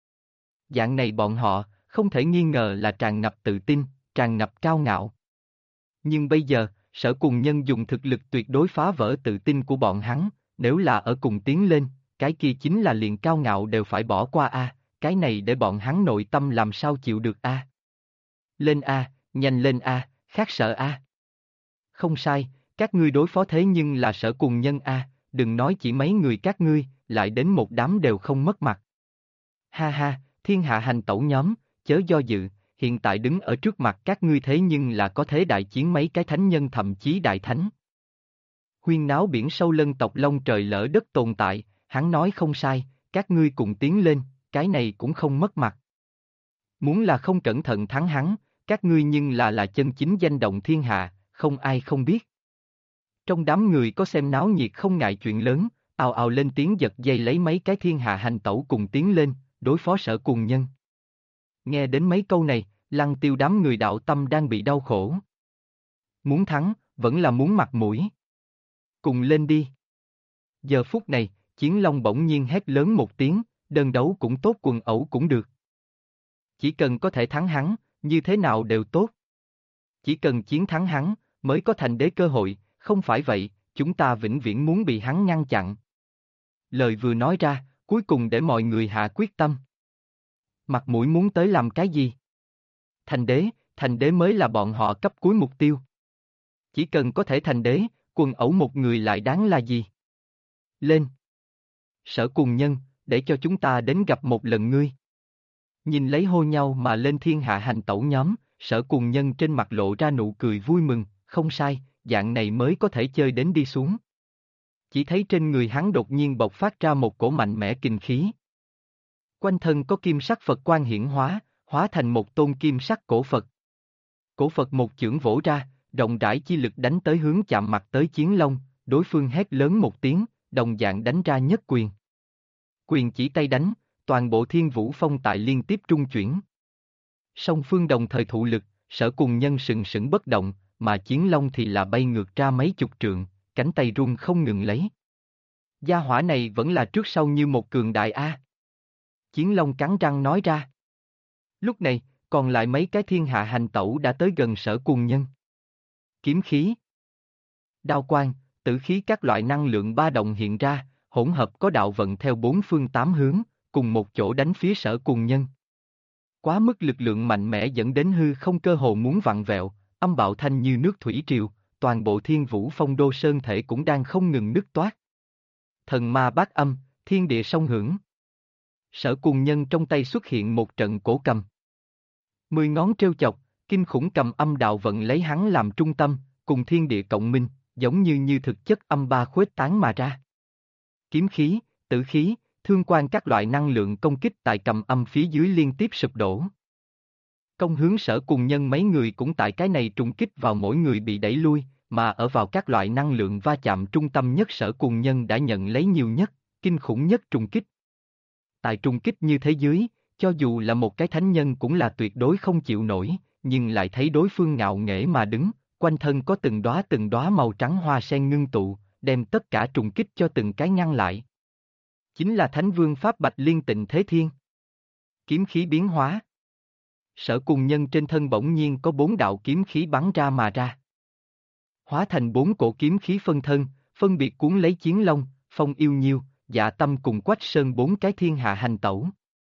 Speaker 1: Dạng này bọn họ, không thể nghi ngờ là tràn ngập tự tin, tràn ngập cao ngạo. Nhưng bây giờ, Sở Cùng Nhân dùng thực lực tuyệt đối phá vỡ tự tin của bọn hắn, nếu là ở cùng tiến lên, cái kia chính là liền cao ngạo đều phải bỏ qua a, cái này để bọn hắn nội tâm làm sao chịu được a. Lên a, nhanh lên a, khác sợ a. Không sai, các ngươi đối phó thế nhưng là Sở Cùng Nhân a, đừng nói chỉ mấy người các ngươi, lại đến một đám đều không mất mặt. Ha ha, thiên hạ hành tẩu nhóm, chớ do dự, hiện tại đứng ở trước mặt các ngươi thế nhưng là có thế đại chiến mấy cái thánh nhân thậm chí đại thánh. Huyên náo biển sâu lân tộc lông trời lỡ đất tồn tại, hắn nói không sai, các ngươi cùng tiến lên, cái này cũng không mất mặt. Muốn là không cẩn thận thắng hắn, các ngươi nhưng là chân chính danh động thiên hạ, không ai không biết. Trong đám người có xem náo nhiệt không ngại chuyện lớn, ào ào lên tiếng giật dây lấy mấy cái thiên hạ hành tẩu cùng tiến lên, đối phó Sở Cùng Nhân. Nghe đến mấy câu này, Lăng Tiêu đám người đạo tâm đang bị đau khổ. Muốn thắng, vẫn là muốn mặt mũi. Cùng lên đi. Giờ phút này, Chiến Long bỗng nhiên hét lớn một tiếng, đơn đấu cũng tốt quần ẩu cũng được. Chỉ cần có thể thắng hắn, như thế nào đều tốt. Chỉ cần chiến thắng hắn, mới có thành đế cơ hội, không phải vậy, chúng ta vĩnh viễn muốn bị hắn ngăn chặn. Lời vừa nói ra, cuối cùng để mọi người hạ quyết tâm. Mặt mũi muốn tới làm cái gì? Thành đế mới là bọn họ cấp cuối mục tiêu. Chỉ cần có thể thành đế, quần ẩu một người lại đáng là gì? Lên! Sở Cùng Nhân, để cho chúng ta đến gặp một lần ngươi. Nhìn lấy hô nhau mà lên thiên hạ hành tẩu nhóm, Sở Cùng Nhân trên mặt lộ ra nụ cười vui mừng, không sai, dạng này mới có thể chơi đến đi xuống. Chỉ thấy trên người hắn đột nhiên bộc phát ra một cổ mạnh mẽ kình khí. Quanh thân có kim sắc Phật quang hiển hóa, hóa thành một tôn kim sắc cổ Phật. Cổ Phật một chưởng vỗ ra, rộng rãi chi lực đánh tới hướng chạm mặt tới Chiến Long, đối phương hét lớn một tiếng, đồng dạng đánh ra nhất quyền. Quyền chỉ tay đánh, toàn bộ Thiên Vũ Phong tại liên tiếp trung chuyển. Song phương đồng thời thụ lực, Sở Cùng Nhân sừng sững bất động, mà Chiến Long thì là bay ngược ra mấy chục trượng, cánh tay run không ngừng lấy. Gia hỏa này vẫn là trước sau như một cường đại A. Chiến Long cắn răng nói ra. Lúc này, còn lại mấy cái thiên hạ hành tẩu đã tới gần Sở Cùng Nhân. Kiếm khí, đao quang, tử khí các loại năng lượng ba động hiện ra, hỗn hợp có đạo vận theo bốn phương tám hướng, cùng một chỗ đánh phía Sở Cùng Nhân. Quá mức lực lượng mạnh mẽ dẫn đến hư không cơ hồ muốn vặn vẹo, âm bạo thanh như nước thủy triều, toàn bộ Thiên Vũ Phong đô sơn thể cũng đang không ngừng nứt toát. Thần ma bát âm, thiên địa song hưởng. Sở Cùng Nhân trong tay xuất hiện một trận cổ cầm. 10 ngón trêu chọc, kinh khủng cầm âm đạo vận lấy hắn làm trung tâm, cùng thiên địa cộng minh, giống như thực chất âm ba khuếch tán mà ra. Kiếm khí, tử khí, thương quan các loại năng lượng công kích tại cầm âm phía dưới liên tiếp sụp đổ. Công hướng Sở Cùng Nhân mấy người cũng tại cái này trùng kích vào mỗi người bị đẩy lui, mà ở vào các loại năng lượng va chạm trung tâm nhất Sở Cùng Nhân đã nhận lấy nhiều nhất, kinh khủng nhất trùng kích. Tại trùng kích như thế dưới, cho dù là một cái thánh nhân cũng là tuyệt đối không chịu nổi, nhưng lại thấy đối phương ngạo nghễ mà đứng, quanh thân có từng đóa màu trắng hoa sen ngưng tụ, đem tất cả trùng kích cho từng cái ngăn lại. Chính là Thánh Vương Pháp Bạch Liên Tịnh Thế Thiên. Kiếm khí biến hóa. Sở Cùng Nhân trên thân bỗng nhiên có 4 đạo kiếm khí bắn ra mà ra. Hóa thành 4 cổ kiếm khí phân thân, phân biệt cuốn lấy Chiến Long, Phong Yêu Nhiêu, Dạ Tâm cùng Quách Sơn 4 cái thiên hạ hành tẩu.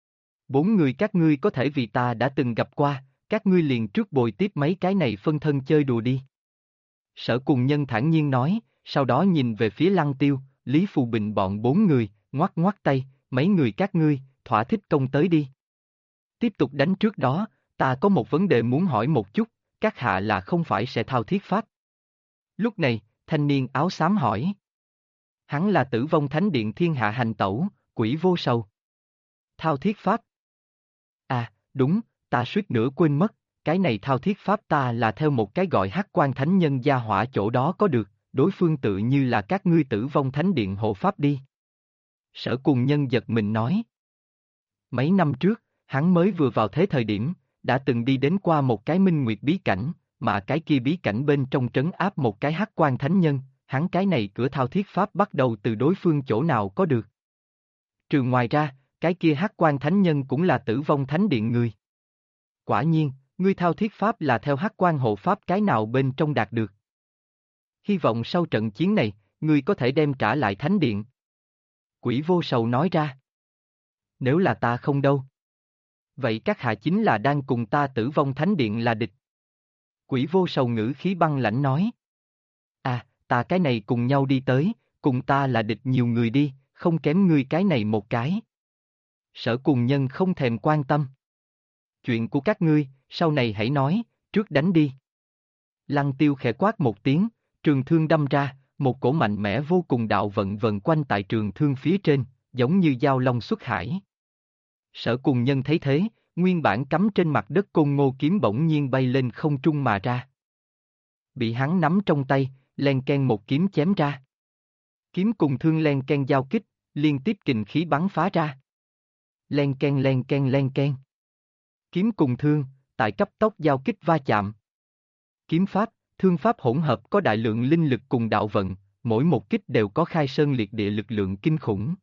Speaker 1: 4 người các ngươi có thể vì ta đã từng gặp qua, các ngươi liền trước bồi tiếp mấy cái này phân thân chơi đùa đi. Sở Cùng Nhân thản nhiên nói, sau đó nhìn về phía Lăng Tiêu, Lý Phù Bình bọn 4 người, ngoắc ngoắc tay, mấy người các ngươi, thỏa thích công tới đi. Tiếp tục đánh trước đó, ta có một vấn đề muốn hỏi một chút, các hạ là không phải sẽ thao thiết pháp. Lúc này, thanh niên áo xám hỏi. Hắn là Tử Vong Thánh Điện thiên hạ hành tẩu, Quỷ Vô Sầu. Thao thiết pháp. À, đúng, ta suýt nữa quên mất, cái này thao thiết pháp ta là theo một cái gọi Hắc Quan Thánh Nhân gia hỏa chỗ đó có được, đối phương tự như là các ngươi Tử Vong Thánh Điện hộ pháp đi. Sở Cùng Nhân giật mình nói. Mấy năm trước, hắn mới vừa vào thế thời điểm, đã từng đi đến qua một cái minh nguyệt bí cảnh, mà cái kia bí cảnh bên trong trấn áp một cái Hắc Quan Thánh Nhân, hắn cái này cửa thao thiết pháp bắt đầu từ đối phương chỗ nào có được. Trừ ngoài ra, cái kia Hắc Quan Thánh Nhân cũng là Tử Vong Thánh Điện người. Quả nhiên, ngươi thao thiết pháp là theo Hắc Quan hộ pháp cái nào bên trong đạt được. Hy vọng sau trận chiến này, ngươi có thể đem trả lại Thánh Điện. Quỷ Vô Sầu nói ra. Nếu là ta không đâu. Vậy các hạ chính là đang cùng ta Tử Vong Thánh Điện là địch. Quỷ Vô Sầu ngữ khí băng lãnh nói. À, ta cái này cùng nhau đi tới, cùng ta là địch nhiều người đi, không kém ngươi cái này một cái. Sở Cùng Nhân không thèm quan tâm. Chuyện của các ngươi, sau này hãy nói, trước đánh đi. Lăng Tiêu khẽ quát một tiếng, trường thương đâm ra, một cổ mạnh mẽ vô cùng đạo vận vần quanh tại trường thương phía trên, giống như dao long xuất hải. Sở Cùng Nhân thấy thế, nguyên bản cắm trên mặt đất côn ngô kiếm bỗng nhiên bay lên không trung mà ra. Bị hắn nắm trong tay, len ken một kiếm chém ra. Kiếm cùng thương len ken giao kích, liên tiếp kình khí bắn phá ra. Len ken len ken len ken. Kiếm cùng thương, tại cấp tốc giao kích va chạm. Kiếm pháp, thương pháp hỗn hợp có đại lượng linh lực cùng đạo vận, mỗi một kích đều có khai sơn liệt địa lực lượng kinh khủng.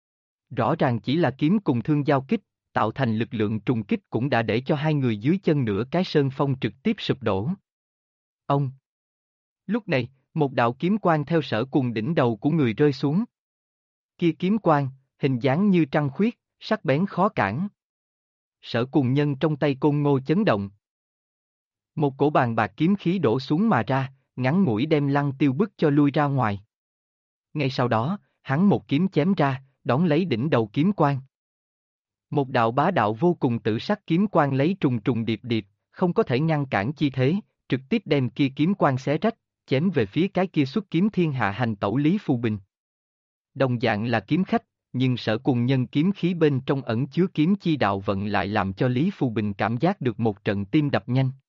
Speaker 1: Rõ ràng chỉ là kiếm cùng thương giao kích, tạo thành lực lượng trùng kích cũng đã để cho hai người dưới chân nửa cái sơn phong trực tiếp sụp đổ. Ông! Lúc này, một đạo kiếm quang theo Sở Cùng đỉnh đầu của người rơi xuống. Kia kiếm quang, hình dáng như trăng khuyết, sắc bén khó cản. Sở Cùng Nhân trong tay côn ngô chấn động. Một cổ bàn bạc kiếm khí đổ xuống mà ra, ngắn ngủi đem Lăng Tiêu bức cho lui ra ngoài. Ngay sau đó, hắn một kiếm chém ra, đón lấy đỉnh đầu kiếm quang. Một đạo bá đạo vô cùng tự sắc kiếm quang lấy trùng trùng điệp điệp, không có thể ngăn cản chi thế, trực tiếp đem kia kiếm quang xé rách, chém về phía cái kia xuất kiếm thiên hạ hành tẩu Lý Phù Bình. Đồng dạng là kiếm khách, nhưng Sở Cùng Nhân kiếm khí bên trong ẩn chứa kiếm chi đạo vận lại làm cho Lý Phù Bình cảm giác được một trận tim đập nhanh.